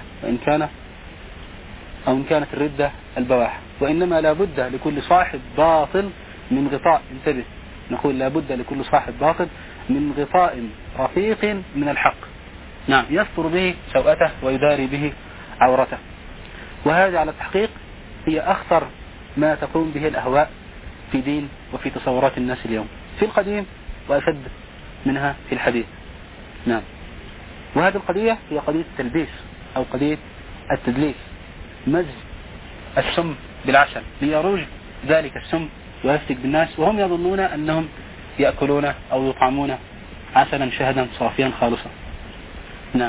إن كانت الردة البواح. وإنما لا بد لكل صاحب باطل من غطاء، انتبه، نقول لا بد لكل صاحب باطل من غطاء رفيق من الحق، نعم، يستر به سوءته ويداري به عورته. وهذا على التحقيق هي أخطر ما تقوم به الأهواء في دين وفي تصورات الناس اليوم في القديم، وأشد منها في الحديث. نعم. وهذه القضية هي قضية التلبيس أو قضية التدليس، مزج السم بالعسل ليروج ذلك السم ويفتك بالناس، وهم يظنون أنهم يأكلون أو يطعمون عسلا شهدا صافيا خالصا. نعم.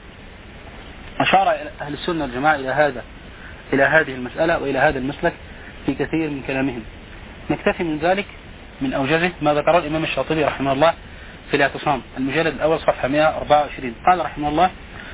أشار أهل السنة والجماعة إلى هذه المسألة وإلى هذا المسلك في كثير من كلامهم. نكتفي من ذلك من أوجزه ما ذكره الإمام الشاطبي رحمه الله في الاعتصام المجلد الأول صفحة 124. قال رحمه الله: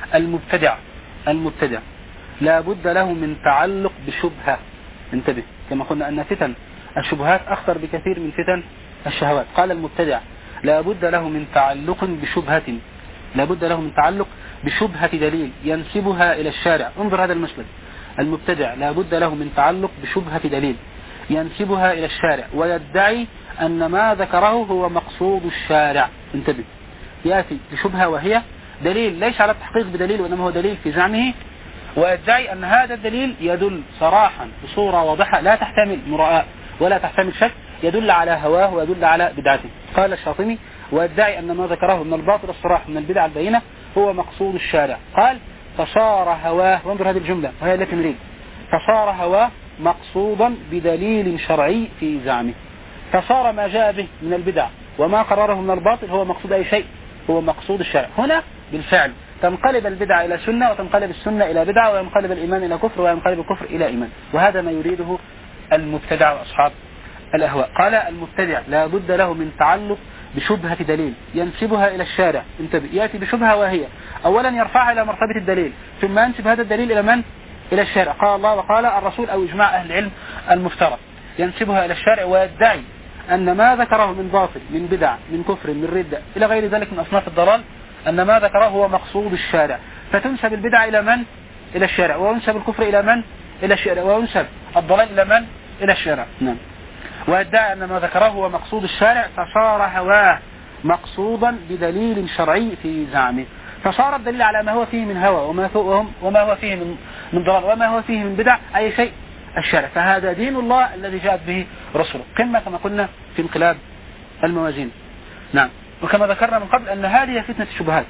المبتدع لا بد له من تعلق بشبهة. انتبه، كما قلنا أن فتن الشبهات أخطر بكثير من فتن الشهوات. قال المبتدع لا بد له من تعلق بشبهة، لا بد له من تعلق بشبهة دليل ينسبها إلى الشارع. انظر هذا المسلك، المبتدع لا بد له من تعلق بشبهة دليل ينسبها إلى الشارع ويدعي أن ما ذكره هو مقصود الشارع. انتبه، يأتي بشبهة وهي دليل ليس على التحقيق بدليل، وإنما هو دليل في زعمه، ويدعي أن هذا الدليل يدل صراحا بصورة واضحة لا تحتمل مراءة ولا تحتمل شك، يدل على هواه ويدل على بدعته. قال الشاطبي: ويدعي أن ما ذكره من الباطل الصراح من البدع البينة هو مقصود الشارع. قال: فصار هواه، وانظر هذه الجملة وهي التي نريد، فصار هواه مقصودا بدليل شرعي في زعمه. فصار ما جاء به من البدع وما قرره من الباطل هو مقصود أي شيء، هو مقصود الشارع. هنا بالفعل تنقلب البدعة إلى سنة، وتنقلب السنة إلى بدعة، وينقلب الإيمان إلى كفر، وينقلب الكفر إلى إيمان. وهذا ما يريده المبتدع وأصحاب الأهواء. قال: المبتدع لا بد له من تعلق بشبهة دليل ينسبها إلى الشارع. انتبه، يأتي بشبهة وهي أولا يرفعها إلى مرتبة الدليل، ثم ينسب هذا الدليل إلى من؟ إلى الشارع. قال الله وقال الرسول أو إجماع أهل العلم المفترض، ينسبها إلى الشارع ويدعي أن ما ذكره من باطل من بدع من كفر من ردة إلى غير ذلك من أصناف الضلال، أن ما ذكره هو مقصود الشارع. فتنسب البدع إلى من؟ إلى الشارع. وينسب الكفر إلى من؟ إلى الشارع. وينسب الضلال إلى من؟ إلى الشارع. نعم. ويدعي أن ما ذكره هو مقصود الشارع، فصار هواه مقصودا بدليل شرعي في زعمه. فصار الدليل على ما هو فيه من هوى وما هو فيه من ضلال وما هو فيه من بدع أي شيء الشارع. فهذا دين الله الذي جاءت به رسله، قمة كما قلنا في انقلاب الموازين. نعم. وكما ذكرنا من قبل أن هذه فتنة الشبهات،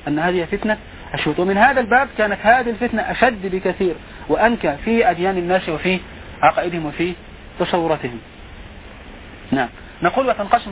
ومن هذا الباب كانت هذه الفتنة أشد بكثير وأنكى في أديان الناس وفي عقائدهم وفي تصوراتهم. نعم. نقول: وتنقسم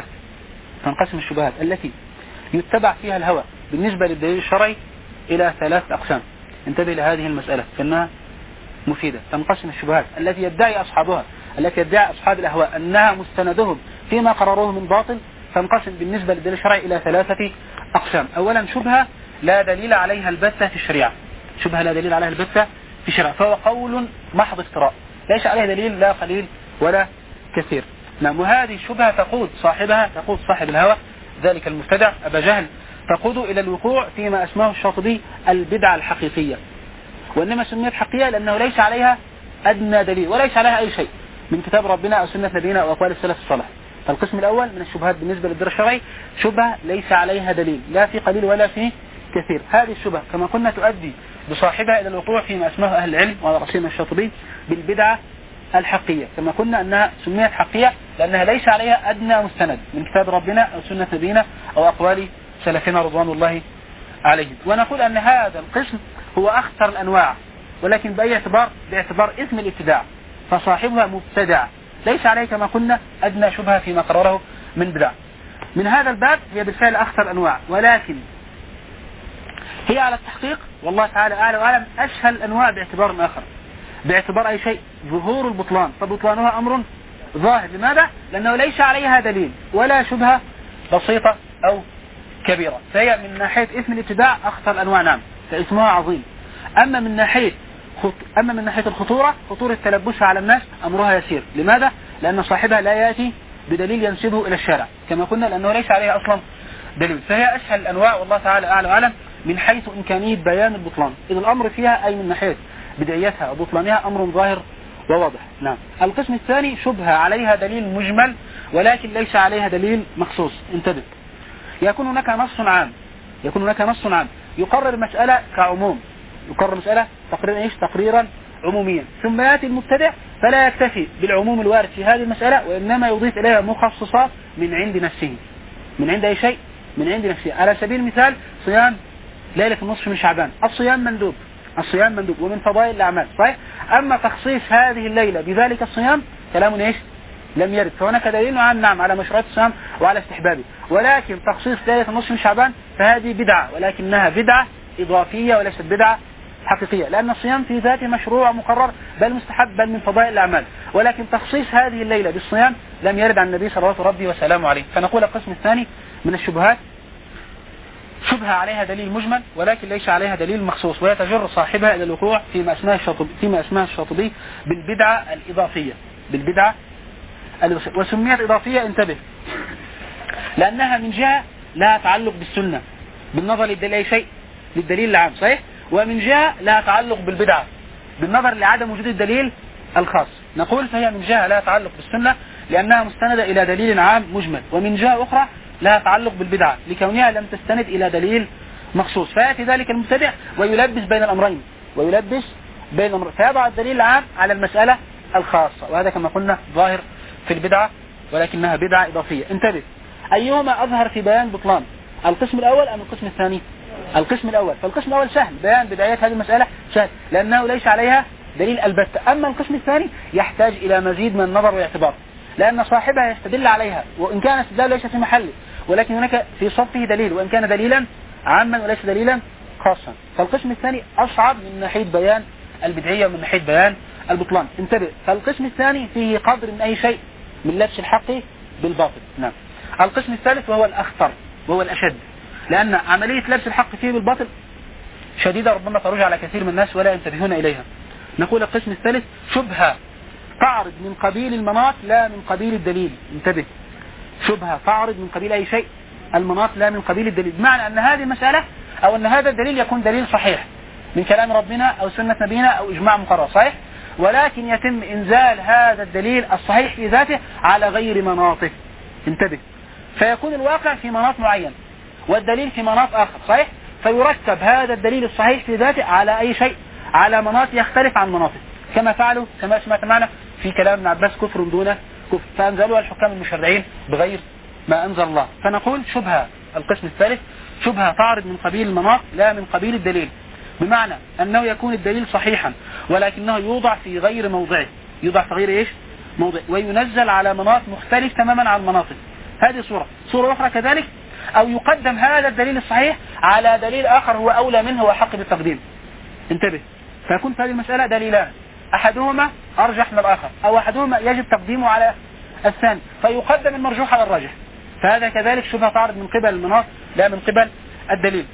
الشبهات التي يتبع فيها الهوى بالنسبة للدليل الشرعي إلى 3 أقسام. انتبه لهذه المسألة فإنها مفيدة. تنقسم الشبهات التي يدعي أصحاب الأهواء أنها مستندهم فيما قرروه من باطل، تنقسم بالنسبة للدليل الشرعي إلى 3 أقسام. أولا شبهة لا دليل عليها البتة في الشريعة، فهو قول محض افتراء ليس عليه دليل لا قليل ولا كثير. نعم. وهذه الشبهة تقود صاحب الهوى ذلك المبتدع أبا جهل تقود إلى الوقوع فيما أسماه الشاطبي البدعة الحقيقية. وإنما سميت حقيقية لأنه ليس عليها أدنى دليل وليس عليها أي شيء من كتاب ربنا أو سنة نبينا أو أقوال السلف الصالح. فالقسم الأول من الشبهات بالنسبة للدليل الشرعي شبهة ليس عليها دليل لا في قليل ولا في كثير. هذه الشبهة كما قلنا تؤدي بصاحبها إلى الوقوع فيما أسماه أهل العلم وعلى رأسهم الشاطبي بالبدعة الحقية. كما قلنا أنها سميت حقية لأنها ليس عليها أدنى مستند من كتاب ربنا أو سنة نبينا أو أقوال سلفنا رضوان الله عليهم. ونقول أن هذا القسم هو أخطر الأنواع، ولكن باعتبار اسم الابتداع، فصاحبها مبتدع ليس عليه كما قلنا أدنى شبهة فيما قرره من بدع. من هذا الباب هي بالفعل أخطر الأنواع، ولكن هي على التحقيق والله تعالى أعلى وأعلم أسهل الأنواع باعتبار آخر، باعتبار أي شيء ظهور البطلان، فبطلانها أمر ظاهر. لماذا؟ لأنه ليس عليها دليل ولا شبهة بسيطة أو كبيرة. فهي من ناحية اسم الابتداع أخطر الأنواع، نعم، فاسمها عظيم. أما من ناحية خطورة تلبسها على الناس أمرها يسير. لماذا؟ لأن صاحبها لا يأتي بدليل ينسبه إلى الشارع كما قلنا، لأنه ليس عليها أصلا دليل، فهي أسهل الأنواع والله تعالى أعلى وأعلم من حيث إمكانية بيان البطلان، إذ الأمر فيها أي من ناحية بدعيتها وبطلانها أمر ظاهر وواضح. نعم. القسم الثاني شبهة عليها دليل مجمل ولكن ليس عليها دليل مخصوص. انتبه، يكون هناك نص عام، يقرر مسألة كعموم، يقرر مسألة تقريرا عموميا، ثم يأتي المبتدع فلا يكتفي بالعموم الوارد في هذه المسألة وإنما يضيف إليها مخصصات من عند نفسه، من عند أي شيء من عند نفسه. على سبيل المثال صيام ليلة النصف من شعبان، الصيام مندوب ومن فضائل الأعمال، صحيح؟ أما تخصيص هذه الليلة بذلك الصيام كلام لم يرد، فهناك دليل عام نعم على مشروعية الصيام وعلى استحبابه، ولكن تخصيص ليلة النصف من شعبان فهذه بدعة، ولكنها بدعة إضافية وليست بدعة حقيقية، لأن الصيام في ذاته مشروع مقرر بل مستحب بل من فضائل الأعمال، ولكن تخصيص هذه الليلة بالصيام لم يرد عن النبي صلوات ربي وسلامه عليه. فنقول القسم الثاني من الشبهات شبهة عليها دليل مجمل ولكن ليس عليها دليل مخصوص، ويتجر صاحبها إلى الوقوع فيما اسمها الشاطبي بالبدعة الإضافية، وسميت إضافية انتبه لأنها من جهة لا تعلق بالسنة بالنظر لدليل شيء للدليل العام، صحيح؟ ومن جهة لا تعلق بالبدعة بالنظر لعدم وجود الدليل الخاص. نقول فهي من جهة لا تعلق بالسنة لأنها مستندة إلى دليل عام مجمل، ومن جهة أخرى لا تعلق بالبدعة لكونها لم تستند إلى دليل مخصوص، فيأتي ذلك المبتدع ويلبس بين الأمرين فيضع الدليل العام على المسألة الخاصة، وهذا كما قلنا ظاهر في البدعة ولكنها بدعة إضافية. انتبه، أيهما أظهر في بيان بطلان، القسم الأول أم القسم الثاني؟ القسم الأول. فالقسم الأول سهل، بيان بدايات هذه المسألة سهل لأنه ليس عليها دليل البتة. أما القسم الثاني يحتاج إلى مزيد من النظر والاعتبار، لأن صاحبها يستدل عليها وإن كان استدلال ليس في محله، ولكن هناك في صفه دليل وإن كان دليلا عاما وليس دليلا خاصا. فالقسم الثاني أصعب من ناحية بيان البدعية ومن ناحية بيان البطلان. انتبه، فالقسم الثاني فيه قدر من أي شيء من لبس الحق بالباطل. نعم. القسم الثالث وهو الأخطر وهو الأشد، لأن عملية لبس الحق فيه بالباطل شديدة ربما ترجع على كثير من الناس ولا ينتبهون إليها. نقول القسم الثالث شبهة تعرض من قبيل المناط لا من قبيل الدليل. انتبه، شبهة تعرض من قبيل أي شيء المناط لا من قبيل الدليل، بمعنى أن هذه المسألة أو أن هذا الدليل يكون دليل صحيح من كلام ربنا أو سنة نبينا أو إجماع مقرر، صحيح؟ ولكن يتم إنزال هذا الدليل الصحيح في ذاته على غير مناطه. انتبه، فيكون الواقع في مناط معين والدليل في مناط آخر، صحيح؟ فيركب هذا الدليل الصحيح في ذاته على أي شيء على مناط يختلف عن مناطه، كما فعلوا كما سمعت معنا في كلام ابن عباس كفر دون كفر، فأنزلوا الحكام المشرعين بغير ما أنزل الله. فنقول شبهة القسم الثالث شبهة تعرض من قبيل المناط لا من قبيل الدليل، بمعنى أنه يكون الدليل صحيحا ولكنه يوضع في غير موضعه، يوضع في غير موضع وينزل على مناط مختلف تماما عن مناطه. هذه صورة أخرى كذلك، أو يقدم هذا الدليل الصحيح على دليل آخر هو أولى منه وحق بالتقديم. انتبه، فيكون في هذه المسألة دليلان، أحدهما أرجح من الآخر أو أحدهما يجب تقديمه على الثاني فيقدم المرجوح على الراجح، فهذا كذلك شبهة تعرض من قبل المناط لا من قبل الدليل.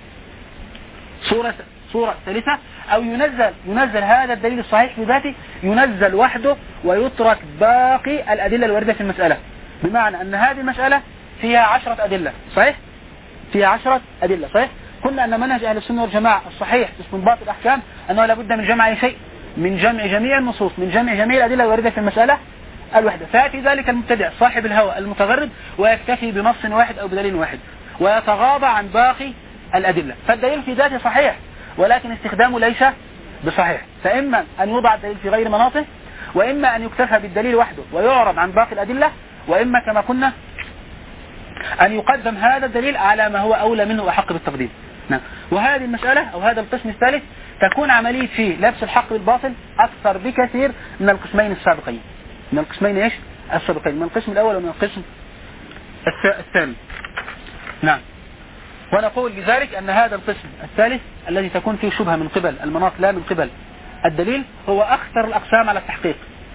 صورة ثالثة، أو ينزل هذا الدليل الصحيح في ذاته ينزل وحده ويترك باقي الأدلة الواردة في المسألة، بمعنى أن هذه المسألة فيها 10 أدلة، صحيح؟ فيها 10 أدلة، صحيح؟ قلنا أن منهج أهل السنة والجماعة الصحيح في استنباط الأحكام أنه لابد من جمع شيء، من جمع جميع النصوص، من جمع جميع الأدلة الواردة في المسألة الوحدة. فيأتي ذلك المبتدع صاحب الهوى المتغرب ويكتفي بنص واحد أو بدليل واحد ويتغاضى عن باقي الأدلة، فالدليل في ذاته صحيح ولكن استخدامه ليس بصحيح، فإما أن يوضع الدليل في غير مناطه، وإما أن يكتفى بالدليل وحده ويعرض عن باقي الأدلة، وإما كما قلنا أن يقدم هذا الدليل على ما هو أولى منه وحق بالتقديم. نعم. وهذه المسألة أو هذا القسم الثالث تكون عملية فيه لبس الحق بالباطل أكثر بكثير من القسمين السابقين، من القسمين السابقين، من القسم الأول ومن القسم الثاني. نعم. ونقول لذلك أن هذا القسم الثالث الذي تكون فيه شبهة من قبل المناط لا من قبل الدليل هو أخطر الأقسام على التحقيق،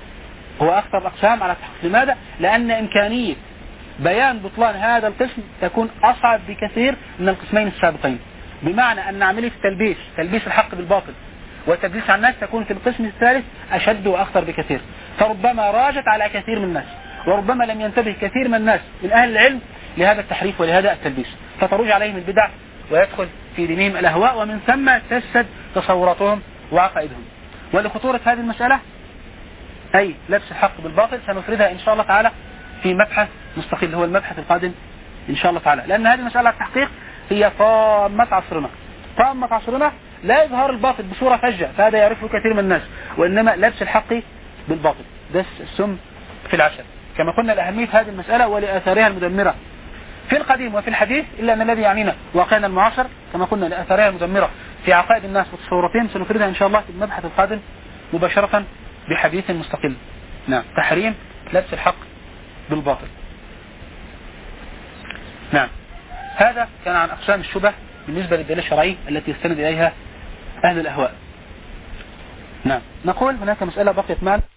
لماذا؟ لأن إمكانية بيان بطلان هذا القسم تكون أصعب بكثير من القسمين السابقين، بمعنى أن عملية تلبيس الحق بالباطل وتدليس على الناس تكون في القسم الثالث أشد وأخطر بكثير، فربما راجت على كثير من الناس، وربما لم ينتبه كثير من الناس من أهل العلم لهذا التحريف ولهذا التلبيس، فتروج عليهم البدع ويدخل في دينهم الأهواء، ومن ثم تفسد تصوراتهم وعقائدهم. ولخطورة هذه المسألة أي لبس الحق بالباطل سنفردها إن شاء الله تعالى في مبحث مستقل، هو المبحث القادم إن شاء الله تعالى، لأن هذه المسألة التحقيق هي طامة عصرنا. طامة عصرنا لا إظهار الباطل بصورة فجة، فهذا يعرفه كثير من الناس، وإنما لبس الحق بالباطل، دس السم في العسل، كما قلنا لأهمية هذه المسألة ولآثارها المدمرة في القديم وفي الحديث، إلا أن الذي يعنينا واقعنا المعاصر كما قلنا لآثارها المدمرة في عقائد الناس وتصوراتهم، سنفردها إن شاء الله في المبحث القادم مباشرة بحديث مستقل. نعم، تحريم لبس الحق بالباطل. نعم، هذا كان عن أقسام الشبه بالنسبة للدليل الشرعي التي يستند إليها أهل الأهواء. نعم، نقول هناك مسألة بقيت معنا.